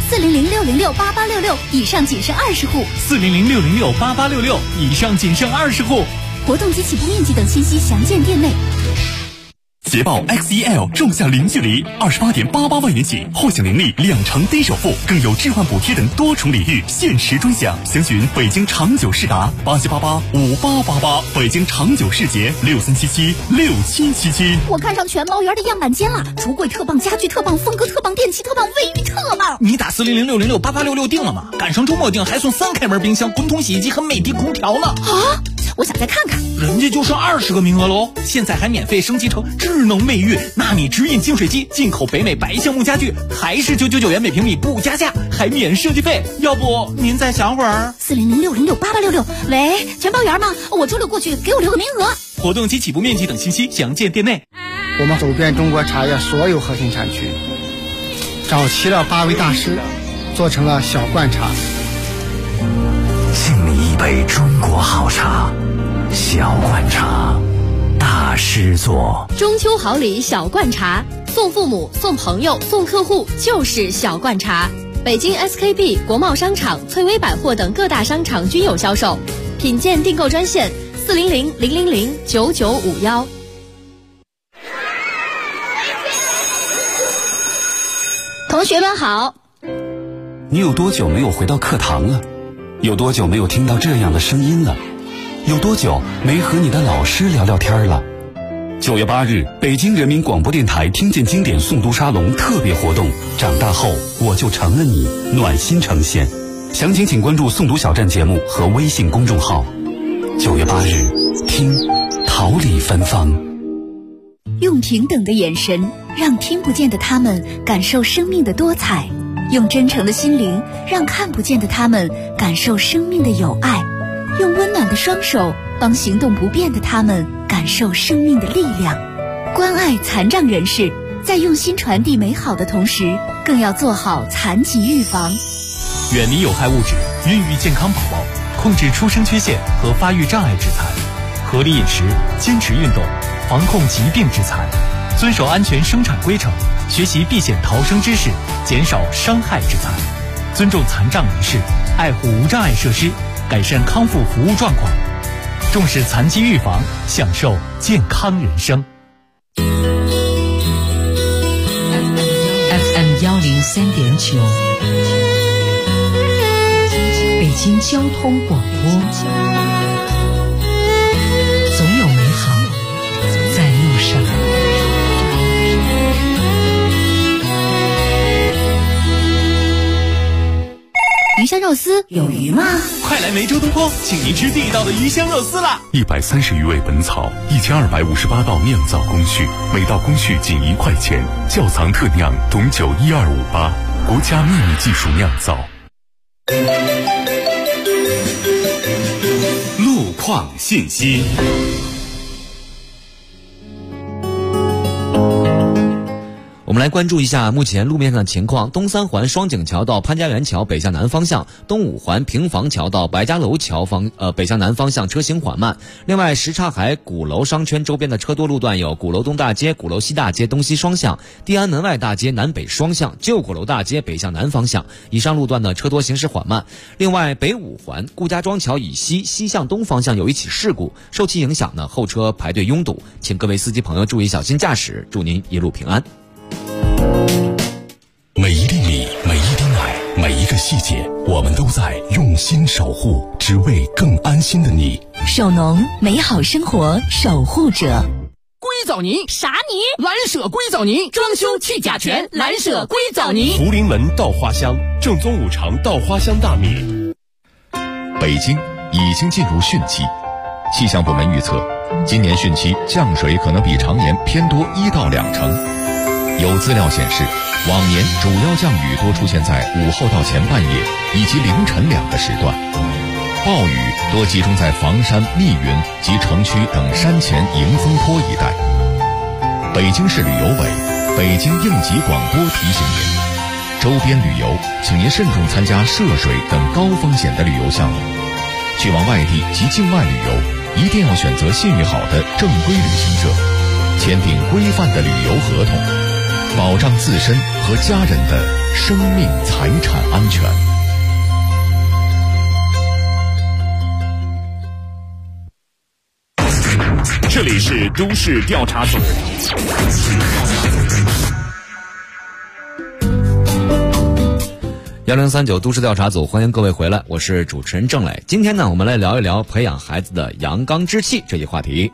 400-606-8866，以上仅剩20户。 400-606-8866，以上仅剩20户。 活动及起步面积等信息详见店内。 捷豹 XEL 仲夏零距离，28.88万元起，获享年利2成低首付，更有置换补贴等多重礼遇，限时专享。详询北京长久世达87885888，北京长久世捷63776777。 我看上全包园的样板间了，橱柜特棒，家具特棒，风格特棒，电器特棒，卫浴特棒。 你打400-606-8866订了吗？赶上周末订还送3开门冰箱、滚筒洗衣机和美的空调呢。 啊！我想再看看。 人家就剩20个名额喽，现在还免费升级成智能卫浴、纳米直饮净水机，进口北美白橡木家具，还是999元每平米不加价，还免设计费。要不您再想会儿 ？400-606-8866。喂，全包园吗？我周六过去，给我留个名额。 活动及起步面积等信息详见店内。 我们走遍中国茶叶所有核心产区，找齐了8位大师，做成了小罐茶。 敬你一杯中国好茶，小罐茶，大师做。 中秋好礼小罐茶，送父母、送朋友、送客户就是小罐茶。北京 SKP、国贸商场、翠微百货等各大商场均有销售。品鉴订购专线400-000-9951。 同学们好。 你有多久没有回到课堂了？有多久没有听到这样的声音了？有多久没和你的老师聊聊天了？9月8日，北京人民广播电台听见经典诵读沙龙特别活动，长大后我就成了你，暖心呈现。详情请关注诵读小站节目和微信公众号。9月8日，听桃李芬芳。 用平等的眼神，让听不见的他们感受生命的多彩；用真诚的心灵，让看不见的他们感受生命的有爱；用温暖的双手，帮行动不便的他们感受生命的力量。关爱残障人士，在用心传递美好的同时，更要做好残疾预防。 远离有害物质，孕育健康宝宝，控制出生缺陷和发育障碍致残，合理饮食，坚持运动，防控疾病致残，遵守安全生产规程，学习避险逃生知识，减少伤害致残，尊重残障人士，爱护无障碍设施，改善康复服务状况，重视残疾预防，享受健康人生。 FM 103.9，北京交通广播，总有美好在路上。 鱼香肉丝有鱼吗？ 快来梅州东坡，请您吃地道的鱼香肉丝啦 ！130余味本草，1258道酿造工序，每道工序仅1块钱，窖藏特酿，董酒12588，国家秘密技术酿造。路况信息。 我们来关注一下目前路面上的情况。东三环双井桥到潘家园桥北向南方向，东五环平房桥到白家楼桥北向南方向车行缓慢。另外，什刹海鼓楼商圈周边的车多路段有鼓楼东大街、鼓楼西大街东西双向、地安门外大街南北双向、旧鼓楼大街北向南方向。以上路段呢车多行驶缓慢。另外，北五环顾家庄桥以西西向东方向有一起事故，受其影响呢后车排队拥堵，请各位司机朋友注意小心驾驶，祝您一路平安。 每一粒米，每一滴奶，每一个细节，我们都在用心守护，只为更安心的你。 首农，美好生活守护者。 硅藻泥啥泥？ 蓝舍硅藻泥，装修去甲醛，蓝舍硅藻泥。 福临门稻花香，正宗五常稻花香大米。 北京已经进入汛期，气象部门预测，今年汛期降水可能比常年偏多1到2成。有资料显示，往年主要降雨多出现在午后到前半夜以及凌晨2个时段，暴雨多集中在房山、密云及城区等山前迎风坡一带。北京市旅游委、北京应急广播提醒您，周边旅游请您慎重参加涉水等高风险的旅游项目。去往外地及境外旅游，一定要选择信誉好的正规旅行社，签订规范的旅游合同，保障自身和家人的生命财产安全。 这里是都市调查组。 1039都市调查组，欢迎各位回来，我是主持人郑磊。今天呢，我们来聊一聊培养孩子的阳刚之气这一话题。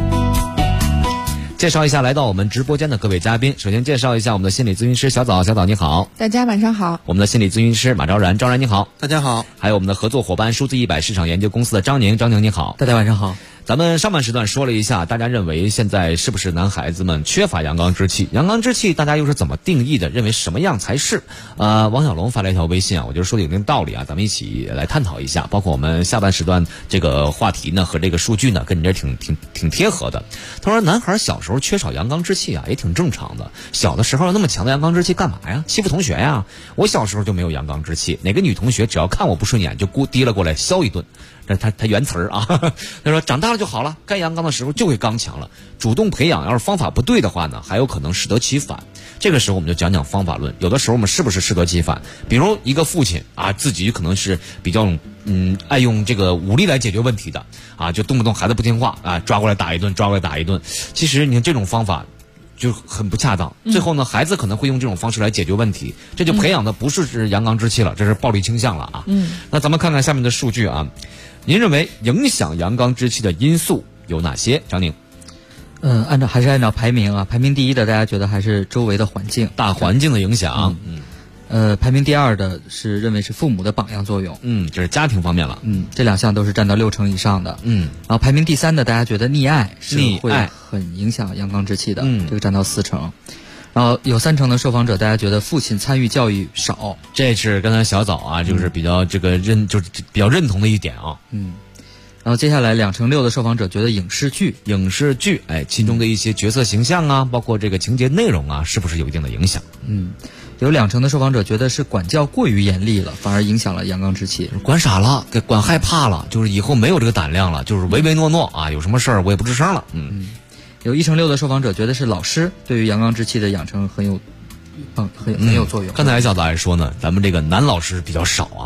介绍一下来到我们直播间的各位嘉宾。首先介绍一下我们的心理咨询师小枣，小枣你好。 大家晚上好。 我们的心理咨询师马昭然，昭然你好。 大家好。 还有我们的合作伙伴数字100市场研究公司的张宁，张宁你好。 大家晚上好。 咱们上半时段说了一下，大家认为现在是不是男孩子们缺乏阳刚之气？阳刚之气大家又是怎么定义的？认为什么样才是？王小龙发了一条微信啊，我觉得说的有一定道理啊，咱们一起来探讨一下。包括我们下半时段这个话题呢和这个数据呢，跟你这挺贴合的。他说，男孩小时候缺少阳刚之气啊，也挺正常的。小的时候那么强的阳刚之气干嘛呀？欺负同学呀？我小时候就没有阳刚之气，哪个女同学只要看我不顺眼，就提了过来削一顿。这他原词儿啊，他说长大了就好了，该阳刚的时候就会刚强了。主动培养，要是方法不对的话呢，还有可能适得其反。这个时候我们就讲讲方法论，有的时候我们是不是适得其反？比如一个父亲啊，自己可能是比较爱用这个武力来解决问题的啊，就动不动孩子不听话啊，抓过来打一顿，抓过来打一顿。其实你看这种方法就很不恰当，最后呢，孩子可能会用这种方式来解决问题，这就培养的不是阳刚之气了，这是暴力倾向了啊。那咱们看看下面的数据啊，您认为影响阳刚之气的因素有哪些？张宁。 还是按照排名啊，排名第一的大家觉得还是周围的环境， 大环境的影响。 排名第二的是认为是父母的榜样作用， 这是家庭方面了。 这两项都是占到60%以上的。然后排名第三的大家觉得溺爱是会很影响阳刚之气的，这个占到40%。然后有30%的受访者大家觉得父亲参与教育少， 这是刚才小枣啊，就是比较就是比较认同的一点啊。 然后接下来26%的受访者觉得影视剧， 其中的一些角色形象啊，包括这个情节内容啊，是不是有一定的影响？ 有20%的受访者觉得是管教过于严厉了，反而影响了阳刚之气， 管傻了，给管害怕了，就是以后没有这个胆量了，就是唯唯诺诺啊，有什么事儿我也不吱声了。 有1%6的受访者觉得是老师对于阳刚之气的养成很有作用。 刚才小枣也说呢，咱们这个男老师比较少啊。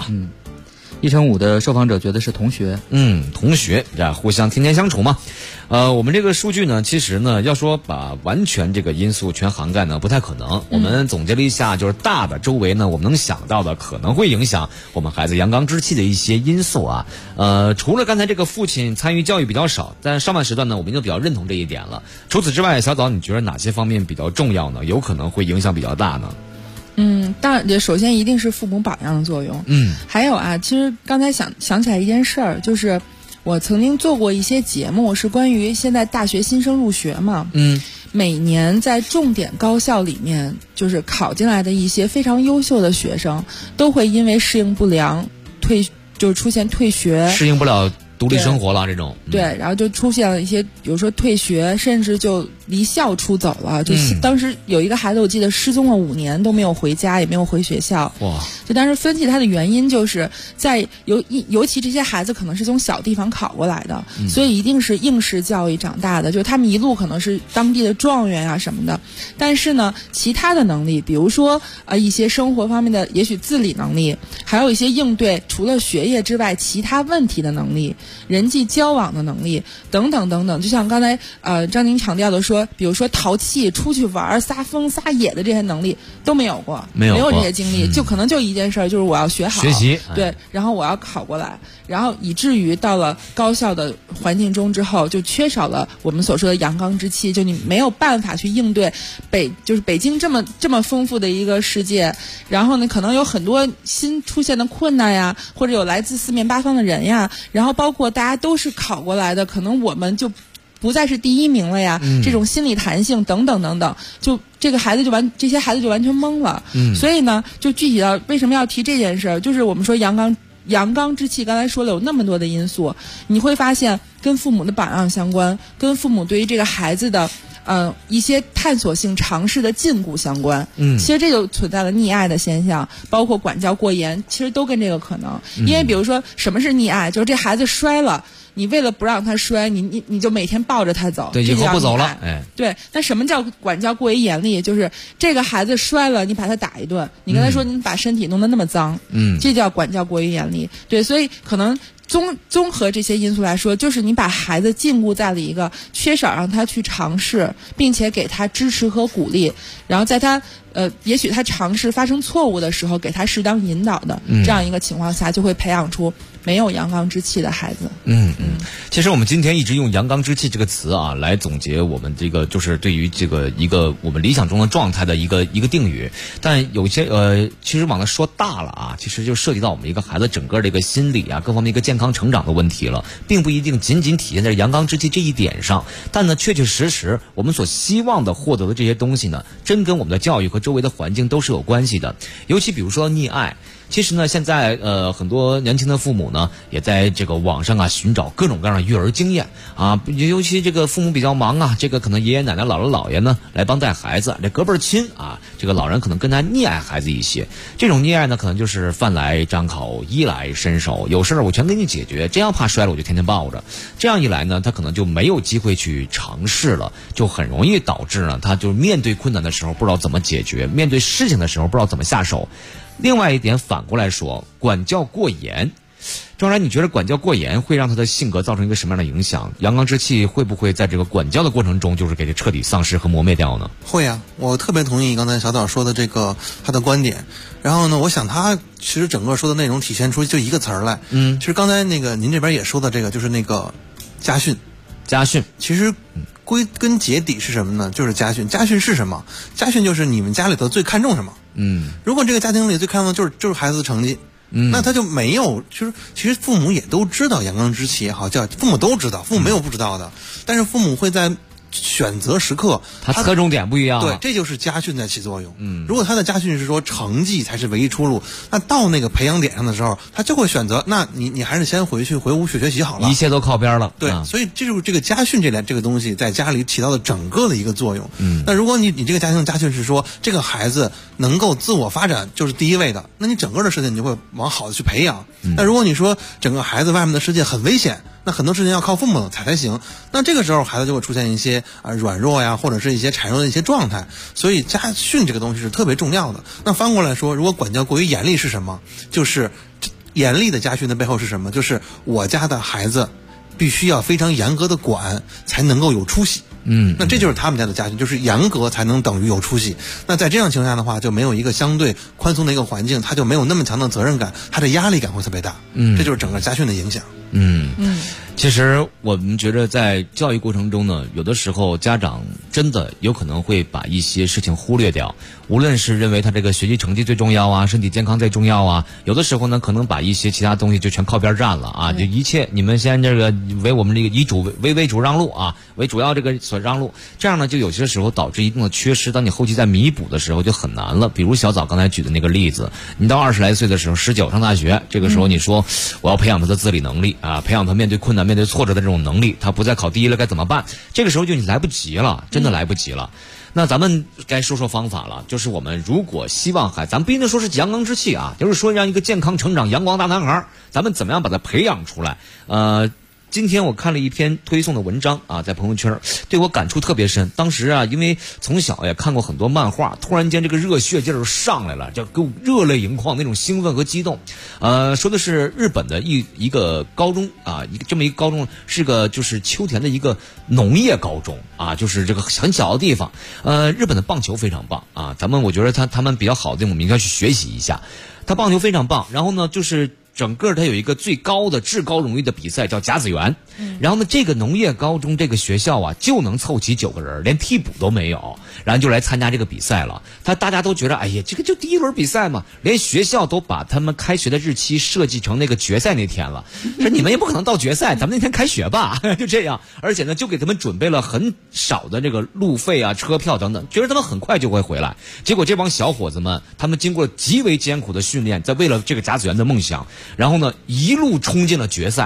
1%5的受访者觉得是同学， 同学互相天天相处嘛。我们这个数据呢，其实呢，要说把完全这个因素全涵盖呢，不太可能。我们总结了一下，就是大的周围呢，我们能想到的可能会影响我们孩子阳刚之气的一些因素啊。除了刚才这个父亲参与教育比较少，但上半时段呢，我们就比较认同这一点了。除此之外，小枣，你觉得哪些方面比较重要呢？有可能会影响比较大呢？ 当然，首先一定是父母榜样的作用。还有啊，其实刚才想起来一件事儿，就是我曾经做过一些节目，是关于现在大学新生入学嘛。每年在重点高校里面，就是考进来的一些非常优秀的学生，都会因为适应不良就是出现退学， 适应不了独立生活了这种。 对，然后就出现了一些，比如说退学，甚至就离校出走了。就当时有一个孩子，我记得失踪了5年都没有回家，也没有回学校。 哇！ 就当时分析他的原因，就是在尤其这些孩子可能是从小地方考过来的，所以一定是应试教育长大的，就是他们一路可能是当地的状元啊什么的。但是呢，其他的能力，比如说一些生活方面的，也许自理能力，还有一些应对除了学业之外其他问题的能力，人际交往的能力等等等等。就像刚才张宁强调的说，比如说淘气、出去玩、撒疯撒野的这些能力都没有过，没有这些经历，就可能就一件事儿，就是我要学好学习， 对，然后我要考过来，然后以至于到了高校的环境中之后，就缺少了我们所说的阳刚之气，就你没有办法去应对北京这么丰富的一个世界，然后呢，可能有很多新出现的困难呀，或者有来自四面八方的人呀，然后包括大家都是考过来的，可能我们就不再是第一名了呀，这种心理弹性等等等等，就这些孩子就完全懵了。所以呢，就具体到为什么要提这件事儿，就是我们说阳刚之气，刚才说了有那么多的因素，你会发现跟父母的榜样相关，跟父母对于这个孩子的一些探索性尝试的禁锢相关。其实这就存在了溺爱的现象，包括管教过严，其实都跟这个可能。因为比如说什么是溺爱，就是这孩子摔了， 你为了不让他摔，你就每天抱着他走， 对，以后不走了，哎， 对。那什么叫管教过于严厉？就是这个孩子摔了，你把他打一顿，你跟他说你把身体弄得那么脏，这叫管教过于严厉。对，所以可能综合这些因素来说，就是你把孩子禁锢在了一个缺少让他去尝试，并且给他支持和鼓励，然后在他也许他尝试发生错误的时候，给他适当引导的这样一个情况下，就会培养出没有阳刚之气的孩子。 其实我们今天一直用阳刚之气这个词啊，来总结我们这个就是对于这个一个我们理想中的状态的一个定语。但有些其实往那说大了啊，其实就涉及到我们一个孩子整个的一个心理啊，各方面一个健康成长的问题了，并不一定仅仅体现在阳刚之气这一点上。但呢，确确实实我们所希望的获得的这些东西呢，真跟我们的教育和周围的环境都是有关系的。尤其比如说溺爱，其实呢，现在很多年轻的父母呢，也在这个网上啊寻找各种各样的育儿经验啊，尤其这个父母比较忙啊，这个可能爷爷奶奶姥姥姥爷呢来帮带孩子，这隔辈亲啊，这个老人可能更加溺爱孩子一些。这种溺爱呢，可能就是饭来张口，衣来伸手，有事儿我全给你解决，真要怕摔了我就天天抱着。这样一来呢，他可能就没有机会去尝试了，就很容易导致呢，他就面对困难的时候不知道怎么解决，面对事情的时候不知道怎么下手。另外一点，反过来说，管教过严，庄然，你觉得管教过严会让他的性格造成一个什么样的影响？阳刚之气会不会在这个管教的过程中，就是给他彻底丧失和磨灭掉呢？ 会啊，我特别同意刚才小岛说的这个他的观点。然后呢，我想他其实整个说的内容体现出就一个词儿来。其实刚才那个您这边也说的这个，就是那个家训。其实归根结底是什么呢？就是家训。家训是什么？家训就是你们家里头最看重什么。如果这个家庭里最看重的就是孩子的成绩，那他就没有。其实父母也都知道阳刚之气也好，父母都知道，父母没有不知道的。但是父母会在选择时刻， 他侧重点不一样。 对，这就是家训在起作用。如果他的家训是说成绩才是唯一出路，那到那个培养点上的时候，他就会选择，那你还是先回屋学习好了， 一切都靠边了。 对，所以这就是这个家训这个东西在家里起到的整个的一个作用。那如果你这个家庭的家训是说这个孩子能够自我发展就是第一位的，那你整个的事情你就会往好的去培养。那如果你说整个孩子外面的世界很危险，那很多事情要靠父母才行，那这个时候孩子就会出现一些软弱呀，或者是一些孱弱的一些状态。所以家训这个东西是特别重要的。那翻过来说，如果管教过于严厉是什么？就是严厉的家训的背后是什么？就是我家的孩子必须要非常严格的管，才能够有出息。那这就是他们家的家训，就是严格才能等于有出息。那在这样情况下的话，就没有一个相对宽松的一个环境，他就没有那么强的责任感，他的压力感会特别大。这就是整个家训的影响。 其实我们觉得在教育过程中呢，有的时候家长真的有可能会把一些事情忽略掉，无论是认为他这个学习成绩最重要啊，身体健康最重要啊，有的时候呢可能把一些其他东西就全靠边站了啊，就一切你们先这个为我们这个以主为主让路啊，为主要这个所让路，这样呢就有些时候导致一定的缺失，当你后期在弥补的时候就很难了。比如小枣刚才举的那个例子，你到20来岁的时候，19上大学，这个时候你说我要培养他的自理能力啊，培养他面对困难面对挫折的这种能力，他不再考第一了该怎么办？这个时候就你来不及了，真的来不及了。那咱们该说说方法了，就是我们如果希望咱们不一定说是阳刚之气啊，就是说让一个健康成长阳光大男孩，咱们怎么样把他培养出来？今天我看了一篇推送的文章啊，在朋友圈对我感触特别深。当时啊，因为从小也看过很多漫画，突然间这个热血劲儿上来了，就给我热泪盈眶那种兴奋和激动。说的是日本的一个高中啊，这么一个高中是个就是秋田的一个农业高中啊，就是这个很小的地方。日本的棒球非常棒啊，我觉得他们比较好的我们应该去学习一下。他棒球非常棒，然后呢就是整个它有一个最高的至高荣誉的比赛叫甲子园，然后呢这个农业高中这个学校啊就能凑齐9个人，连替补都没有，然后就来参加这个比赛了。大家都觉得哎呀这个就第一轮比赛嘛，连学校都把他们开学的日期设计成那个决赛那天了，说你们也不可能到决赛，咱们那天开学吧，就这样。而且呢就给他们准备了很少的这个路费啊车票等等，觉得他们很快就会回来。结果这帮小伙子们他们经过极为艰苦的训练，在为了这个甲子园的梦想，然后呢一路冲进了决赛，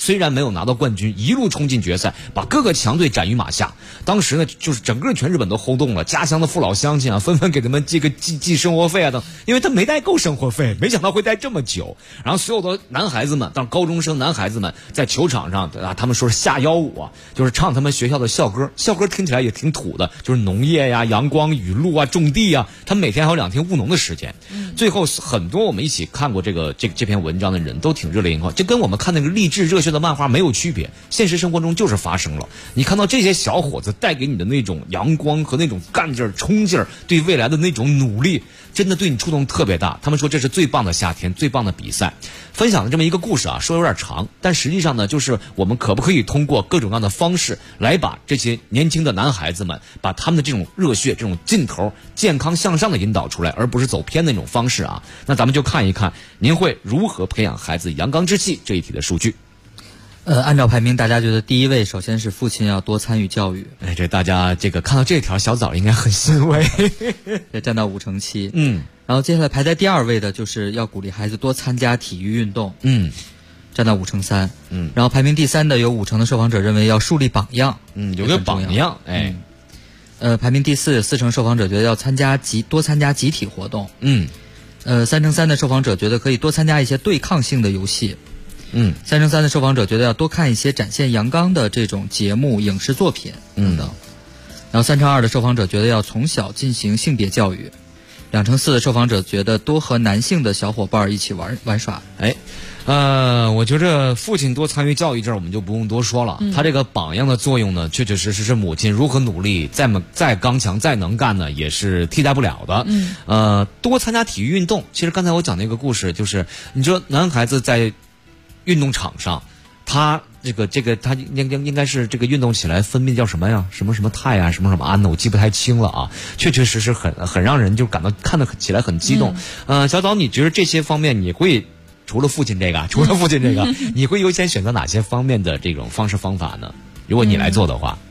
虽然没有拿到冠军，一路冲进决赛，把各个强队斩于马下。当时呢，就是整个全日本都轰动了，家乡的父老乡亲啊，纷纷给他们寄生活费啊等，因为他没带够生活费，没想到会待这么久。然后所有的男孩子们，当高中生男孩子们在球场上啊，他们说是下腰舞啊，就是唱他们学校的校歌，校歌听起来也挺土的，就是农业呀、阳光、雨露啊、种地啊，他们每天还有2天务农的时间。最后很多我们一起看过这篇文章的人都挺热泪盈眶，这跟我们看那个励志热血的漫画没有区别，现实生活中就是发生了。你看到这些小伙子带给你的那种阳光和那种干劲儿、冲劲儿，对未来的那种努力，真的对你触动特别大。他们说这是最棒的夏天，最棒的比赛。分享的这么一个故事啊，说有点长，但实际上呢，就是我们可不可以通过各种各样的方式来把这些年轻的男孩子们，把他们的这种热血、这种劲头、健康向上的引导出来，而不是走偏的那种方式啊。那咱们就看一看您会如何培养孩子阳刚之气这一题的数据。 按照排名，大家觉得第一位首先是父亲要多参与教育。 这大家看到这条小枣应该很欣慰， 也占到57%。然后接下来排在第2位的就是要鼓励孩子多参加体育运动。占到53%。然后排名第3的有50%的受访者认为要树立榜样。 有个榜样。 排名第4%受访者觉得要多参加集体活动。3%的受访者觉得可以多参加一些对抗性的游戏。3%的受访者觉得要多看一些展现阳刚的这种节目、影视作品等等。然后3%的受访者觉得要从小进行性别教育。2%的受访者觉得多和男性的小伙伴一起玩耍。 我觉着父亲多参与教育这儿我们就不用多说了。他这个榜样的作用呢，确确实实是母亲如何努力，再刚强再能干呢，也是替代不了的。多参加体育运动，其实刚才我讲那个故事，就是你说男孩子在运动场上，他他应该是这个运动起来分泌叫什么呀？什么肽啊，什么胺呢？我记不太清了啊。确确实实很让人就感到看得起来很激动。小枣，你觉得这些方面你会除了父亲这个，你会优先选择哪些方面的这种方式方法呢？如果你来做的话，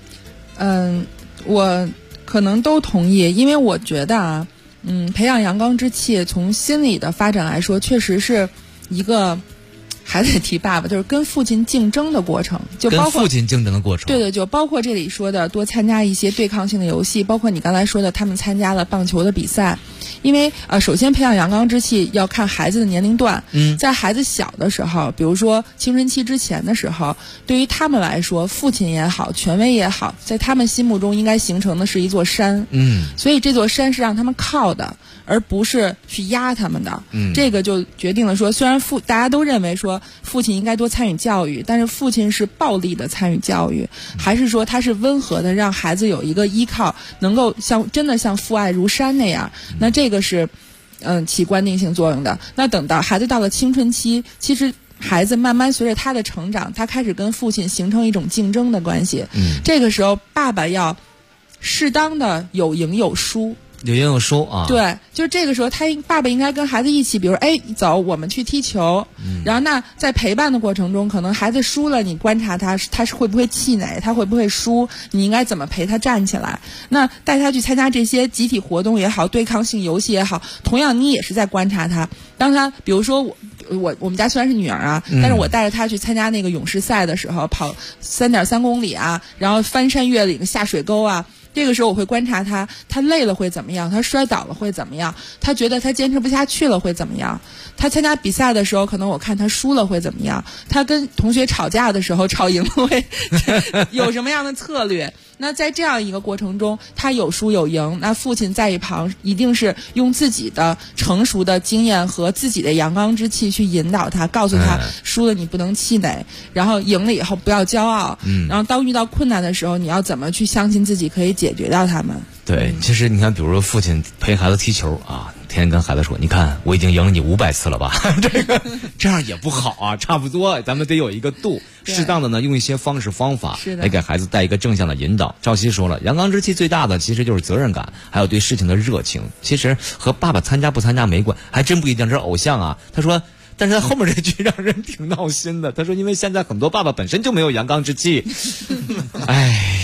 我可能都同意，因为我觉得啊，培养阳刚之气，从心理的发展来说，确实是一个。还得提爸爸，就是跟父亲竞争的过程，就包括跟父亲竞争的过程。 对，就包括这里说的多参加一些对抗性的游戏，包括你刚才说的他们参加了棒球的比赛。因为首先培养阳刚之气要看孩子的年龄段。在孩子小的时候，比如说青春期之前的时候，对于他们来说，父亲也好，权威也好，在他们心目中应该形成的是一座山。所以这座山是让他们靠的，而不是去压他们的。这个就决定了说，虽然大家都认为说父亲应该多参与教育，但是父亲是暴力的参与教育，还是说他是温和的让孩子有一个依靠，能够真的像父爱如山那样？那这个是起关键性作用的。那等到孩子到了青春期，其实孩子慢慢随着他的成长，他开始跟父亲形成一种竞争的关系。这个时候爸爸要适当的有赢有输。 有赢有输啊！ 对，就是这个时候，爸爸应该跟孩子一起，比如走，我们去踢球。然后那在陪伴的过程中，可能孩子输了，你观察他是会不会气馁，他会不会输，你应该怎么陪他站起来。那带他去参加这些集体活动也好，对抗性游戏也好，同样你也是在观察他。当他比如说我们家虽然是女儿啊，但是我带着她去参加那个勇士赛的时候，跑3.3公里啊，然后翻山越岭下水沟啊。这个时候我会观察他累了会怎么样，他摔倒了会怎么样，他觉得他坚持不下去了会怎么样，他参加比赛的时候可能我看他输了会怎么样，他跟同学吵架的时候吵赢了会有什么样的策略。那在这样一个过程中，他有输有赢，那父亲在一旁一定是用自己的成熟的经验和自己的阳刚之气去引导他，告诉他输了你不能气馁，然后赢了以后不要骄傲。然后当遇到困难的时候，你要怎么去相信自己可以解决到他们。 对，其实你看，比如说父亲陪孩子踢球啊，天天跟孩子说，你看我已经赢了你500次了吧，这样也不好啊，差不多咱们得有一个度，适当的呢用一些方式方法来给孩子带一个正向的引导。赵熙说了，阳刚之气最大的其实就是责任感，还有对事情的热情，其实和爸爸参加不参加没关，还真不一定，这是偶像啊。他说但是他后面这句让人挺闹心的，他说因为现在很多爸爸本身就没有阳刚之气。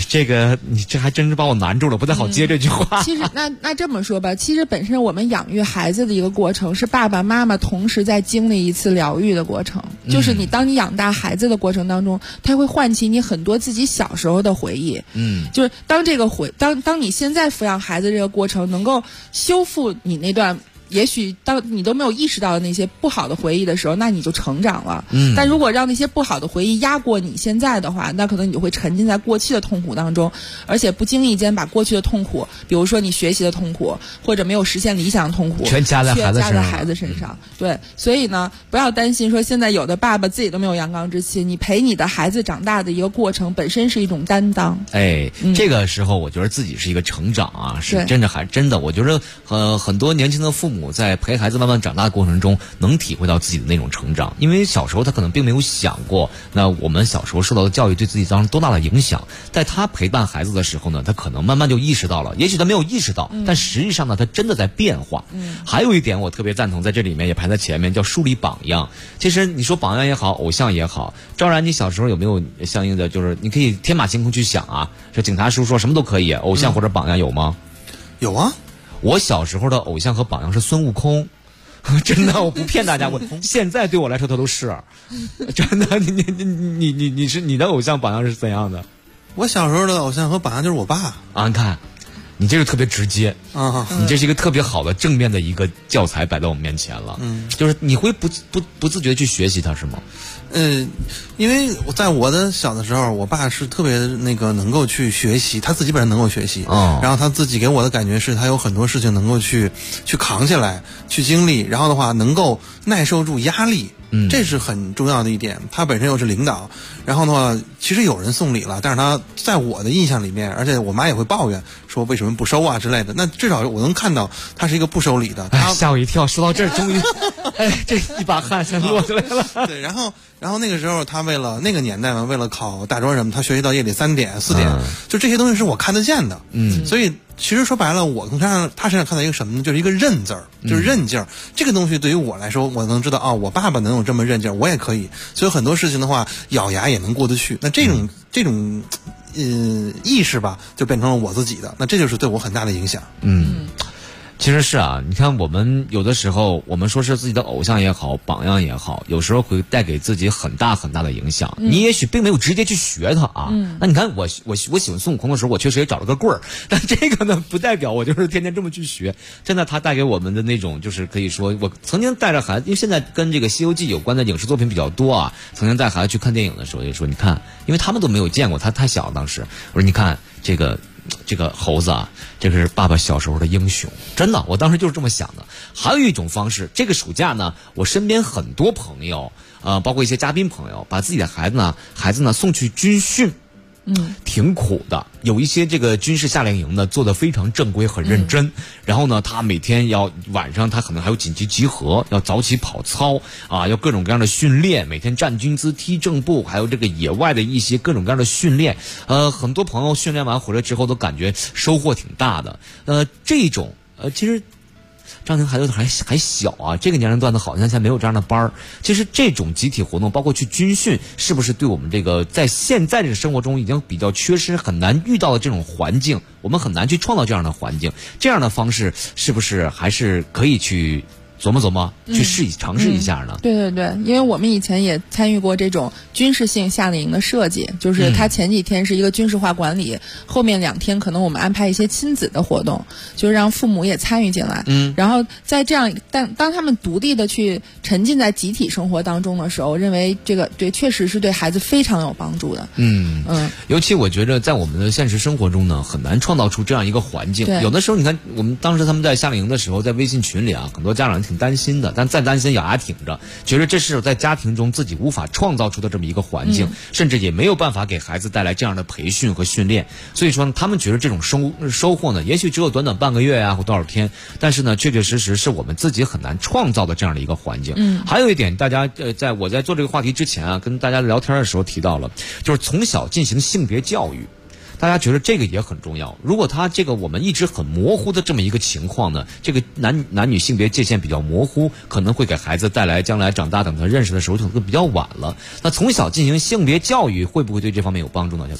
这个你这还真是把我难住了，不太好接这句话。 其实那这么说吧，其实本身我们养育孩子的一个过程，是爸爸妈妈同时在经历一次疗愈的过程。就是当你养大孩子的过程当中，它会唤起你很多自己小时候的回忆。就是当你现在抚养孩子这个过程能够修复你那段。也许当你都没有意识到的那些不好的回忆的时候，那你就成长了。但如果让那些不好的回忆压过你现在的话，那可能你就会沉浸在过去的痛苦当中，而且不经意间把过去的痛苦，比如说你学习的痛苦，或者没有实现理想的痛苦， 全加在孩子身上。对，所以呢，不要担心说现在有的爸爸自己都没有阳刚之气，你陪你的孩子长大的一个过程本身是一种担当。 这个时候我觉得自己是一个成长啊，是真的，我觉得很多年轻的父母在陪孩子慢慢长大的过程中，能体会到自己的那种成长。因为小时候他可能并没有想过，那我们小时候受到的教育对自己造成多大的影响。在他陪伴孩子的时候呢，他可能慢慢就意识到了，也许他没有意识到，但实际上呢，他真的在变化。还有一点我特别赞同，在这里面也排在前面，叫树立榜样。其实你说榜样也好，偶像也好，昭然你小时候有没有相应的，就是你可以天马行空去想啊，这警察叔说什么都可以，偶像或者榜样有吗？ 有啊。我小时候的偶像和榜样是孙悟空，真的，我不骗大家，我现在对我来说他都是真的。你的偶像榜样是怎样的？ 我小时候的偶像和榜样就是我爸啊，你看，你这个特别直接啊，你这是一个特别好的正面的一个教材摆在我们面前了。就是你会不自觉地去学习他是吗？ 因为在我的小的时候，我爸是特别能够去学习，他自己本身能够学习，然后他自己给我的感觉是他有很多事情能够去扛下来，去经历，然后的话能够耐受住压力。这是很重要的一点。他本身又是领导，然后的话，其实有人送礼了，但是他在我的印象里面，而且我妈也会抱怨说为什么不收啊之类的。那至少我能看到他是一个不收礼的。 吓我一跳！说到这儿，终于，这一把汗先落下来了。 对，然后那个时候他为了那个年代嘛，为了考大专什么，他学习到夜里3点4点，就这些东西是我看得见的。所以其实说白了，我从他身上看到一个什么呢？就是一个韧字儿，就是韧劲儿。这个东西对于我来说，我能知道啊，我爸爸能有这么韧劲儿，我也可以。所以很多事情的话，咬牙也能过得去。那这种意识吧，就变成了我自己的。那这就是对我很大的影响。 其实是啊，你看我们有的时候，我们说是自己的偶像也好，榜样也好，有时候会带给自己很大很大的影响。你也许并没有直接去学他啊。那你看我喜欢孙悟空的时候，我确实也找了个棍儿，但这个呢，不代表我就是天天这么去学。真的，他带给我们的那种，就是可以说，我曾经带着孩子，因为现在跟这个《西游记》有关的影视作品比较多啊，曾经带孩子去看电影的时候，也说你看，因为他们都没有见过，他太小了当时，我说你看这个猴子啊，这个是爸爸小时候的英雄，真的，我当时就是这么想的。还有一种方式，这个暑假呢，我身边很多朋友，包括一些嘉宾朋友，把自己的孩子呢送去军训。挺苦的，有一些这个军事夏令营呢做得非常正规，很认真。然后呢，他每天晚上他可能还有紧急集合，要早起跑操啊，要各种各样的训练，每天站军姿、踢正步，还有这个野外的一些各种各样的训练。很多朋友训练完回来之后都感觉收获挺大的。这种其实。张婷孩子还小啊，这个年龄段的好像现在没有这样的班儿。其实这种集体活动，包括去军训，是不是对我们这个在现在这个生活中已经比较缺失、很难遇到的这种环境，我们很难去创造这样的环境？这样的方式是不是还是可以去琢磨去尝试一下呢？ 对，因为我们以前也参与过这种军事性夏令营的设计，就是它前几天是一个军事化管理，后面2天可能我们安排一些亲子的活动，就是让父母也参与进来。然后在这样当他们独立的去沉浸在集体生活当中的时候，认为这个确实是对孩子非常有帮助的。 尤其我觉得在我们的现实生活中呢，很难创造出这样一个环境。有的时候你看，我们当时他们在夏令营的时候，在微信群里啊，很多家长挺担心的，但再担心咬牙挺着，觉得这是在家庭中自己无法创造出的这么一个环境，甚至也没有办法给孩子带来这样的培训和训练。所以说呢，他们觉得这种收获呢，也许只有短短半个月呀，或多少天，但是呢，确确实实是我们自己很难创造的这样的一个环境。还有一点，大家在我在做这个话题之前啊，跟大家聊天的时候提到了，就是从小进行性别教育。大家觉得这个也很重要。如果他这个我们一直很模糊的这么一个情况呢，这个男女性别界限比较模糊，可能会给孩子带来将来长大等他认识的时候就比较晚了。那从小进行性别教育会不会对这方面有帮助呢？小枣？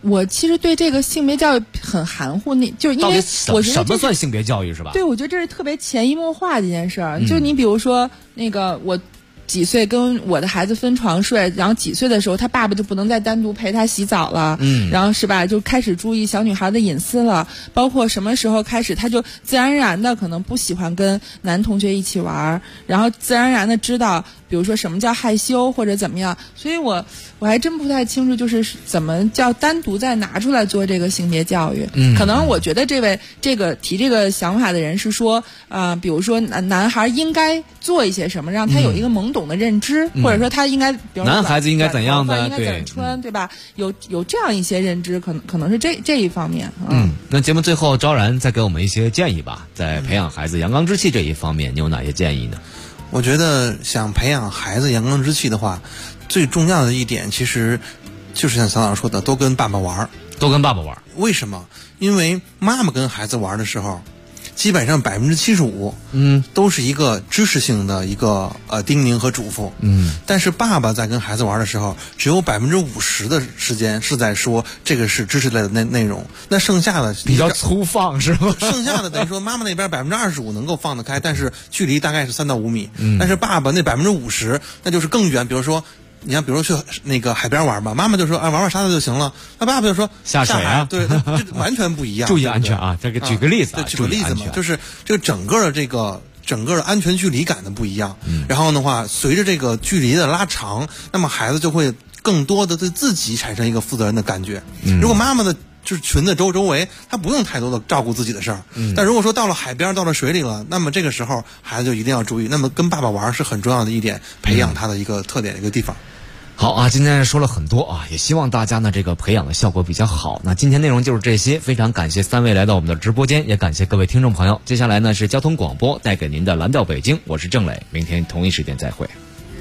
我其实对这个性别教育很含糊，就是因为我觉得什么算性别教育是吧？ 对，我觉得这是特别潜移默化的一件事儿。就你比如说那个我几岁跟我的孩子分床睡，然后几岁的时候他爸爸就不能再单独陪他洗澡了，然后是吧，就开始注意小女孩的隐私了，包括什么时候开始他就自然而然的可能不喜欢跟男同学一起玩，然后自然而然的知道比如说什么叫害羞或者怎么样，所以我还真不太清楚就是怎么叫单独再拿出来做这个性别教育。可能我觉得这个提这个想法的人是说比如说男孩应该做一些什么让他有一个懵懂的认知，或者说他应该比如说男孩子应该怎样的， 应该怎么穿，对吧？有这样一些认知，可能是这一方面。 那节目最后昭然再给我们一些建议吧，在培养孩子阳刚之气这一方面你有哪些建议呢？ 我觉得想培养孩子阳刚之气的话，最重要的一点其实就是像桑老师说的，多跟爸爸玩。为什么？因为妈妈跟孩子玩的时候，基本上75%都是一个知识性的一个叮咛和嘱咐。但是爸爸在跟孩子玩的时候，只有50%的时间是在说这个是知识类的内容，那剩下的比较粗放是吧？ 剩下的等于说妈妈那边25%能够放得开，但是距离大概是3到5米。但是爸爸那50%那就是更远，比如说。你看，比如说去那个海边玩吧，妈妈就说玩沙子就行了，那爸爸就说下水啊， 对，这完全不一样。 注意安全啊！这个举个例子， 举个例子嘛，就是这个整个的安全距离感的不一样。然后的话，随着这个距离的拉长，那么孩子就会更多的对自己产生一个负责任的感觉。如果妈妈的就是群的周围，他不用太多的照顾自己的事儿。但如果说到了海边，到了水里了，那么这个时候孩子就一定要注意。那么跟爸爸玩是很重要的一点，培养他的一个特点的一个地方。 好啊，今天说了很多啊，也希望大家呢这个培养的效果比较好。那今天内容就是这些，非常感谢3位来到我们的直播间，也感谢各位听众朋友。接下来呢是交通广播带给您的蓝调北京，我是郑磊，明天同一时间再会。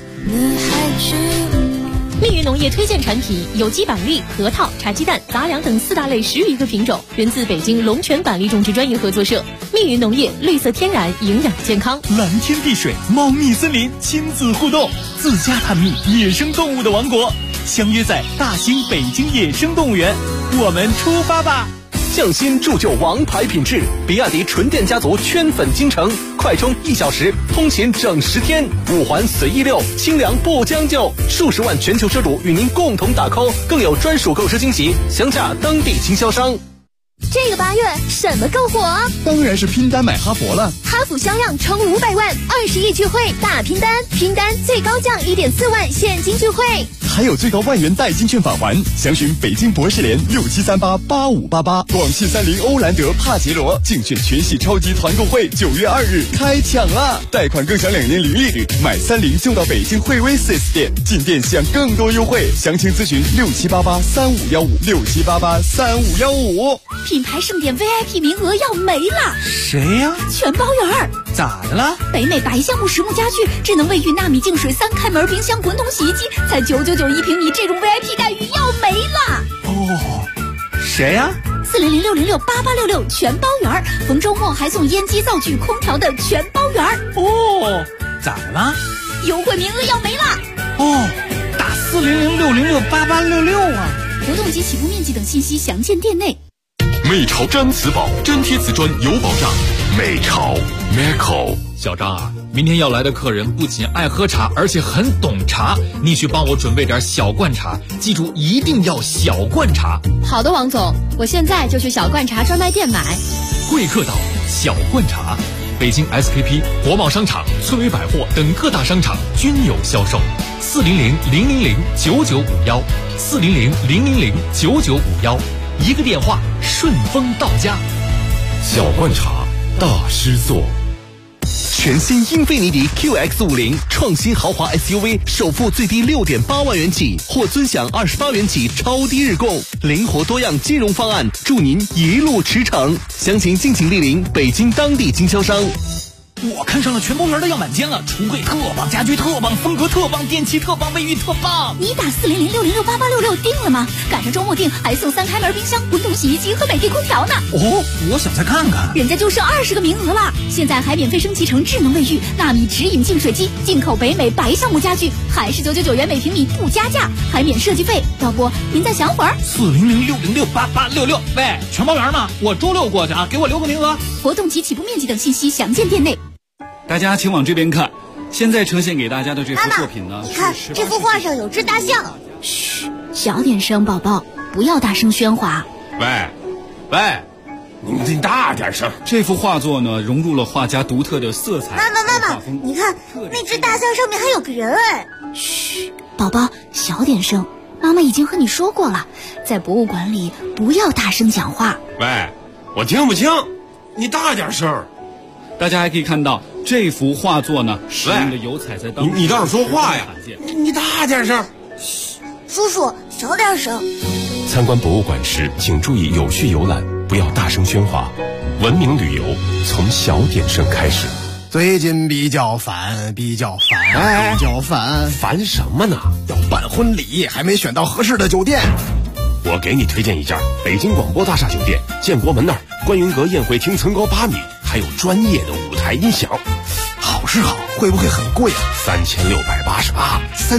密云农业推荐产品有机板栗、核桃、茶鸡蛋、杂粮等4大类10余个品种，源自北京龙泉板栗种植专业合作社。密云农业，绿色天然，营养健康。 蓝天碧水，茂密森林，亲子互动，自家探秘野生动物的王国，相约在大兴北京野生动物园，我们出发吧！ 匠心铸就王牌品质，比亚迪纯电家族圈粉精诚，快充1小时，通勤整10天，5环随意溜，清凉不将就，数十万全球车主与您共同打 call， 更有专属购车惊喜，详洽当地经销商。 这个8月什么更火？ 当然是拼单买哈佛了。 哈弗销量冲500万，20亿聚会大拼单，拼单最高降1.4万现金聚会， 还有最高万元代金券返还。详询北京博士联67388588，广汽30欧蓝德帕杰罗竞选全系超级团购会9月2日开抢啦！贷款更享2年零利率，买30就到北京惠威 4S 店，进店享更多优惠。详情咨询67883515，67883515。 品牌盛典 VIP 名额要没了。 谁呀？ 全包圆。 咋的了？ 北美白橡木实木家具、智能卫浴、纳米净水、3开门冰箱、滚筒洗衣机，才999一平米，这种 VIP 待遇要没了。 哦，谁呀 ？40060688866全包圆，逢周末还送烟机、灶具、空调的全包圆。 哦，咋了？ 优惠名额要没了。 哦，打40060688866啊！ 活动及起步面积等信息详见店内。 美潮毡瓷宝，真贴瓷砖有保障。美潮 Meco。 小张啊，明天要来的客人不仅爱喝茶，而且很懂茶，你去帮我准备点小罐茶，记住一定要小罐茶。 好的，王总，我现在就去小罐茶专卖店买。 贵客岛小罐茶，北京 SKP、国贸商场、翠微百货等各大商场均有销售。400-000-9951，400-000-9951，一个电话顺丰到家。 小罐茶大师座。 全新英菲尼迪 QX50 创新豪华 SUV， 首付最低6.8万元起，或尊享28元起超低日供，灵活多样金融方案，助您一路驰骋。详情敬请莅临北京当地经销商。 我看上了全包园的样板间了，橱柜特棒，家居特棒，风格特棒，电器特棒，卫浴特棒。 你打40060688866定了吗？赶上周末订还送3开门冰箱、滚筒洗衣机和美的空调呢。 哦，我想再看看。 人家就剩20个名额了，现在还免费升级成智能卫浴、纳米直饮净水机，进口北美白橡木家具，还是999元每平米不加价，还免设计费。要不您再想会儿 ？40060688866。喂，全包园吗？我周6过去啊，给我留个名额。 活动及起步面积等信息详见店内。 大家请往这边看，现在呈现给大家的这幅作品呢， 你看这幅画上有只大象。嘘，小点声，宝宝，不要大声喧哗。 喂，你大点声。 这幅画作呢，融入了画家独特的色彩。 妈妈，你看那只大象上面还有个人哎。嘘，宝宝，小点声。妈妈已经和你说过了，在博物馆里不要大声讲话。 喂，我听不清，你大点声。 大家还可以看到这幅画作呢，使用的油彩在当中。 你倒是说话呀！你大点声。 叔叔，小点声。 参观博物馆时，请注意有序游览，不要大声喧哗。文明旅游从小点声开始。 最近比较烦， 烦什么呢？ 要办婚礼，还没选到合适的酒店。 我给你推荐一家北京广播大厦酒店，建国门那儿，观云阁宴会厅层高8米，还有专业的舞台音响。 好是好，会不会很贵啊 ？3688。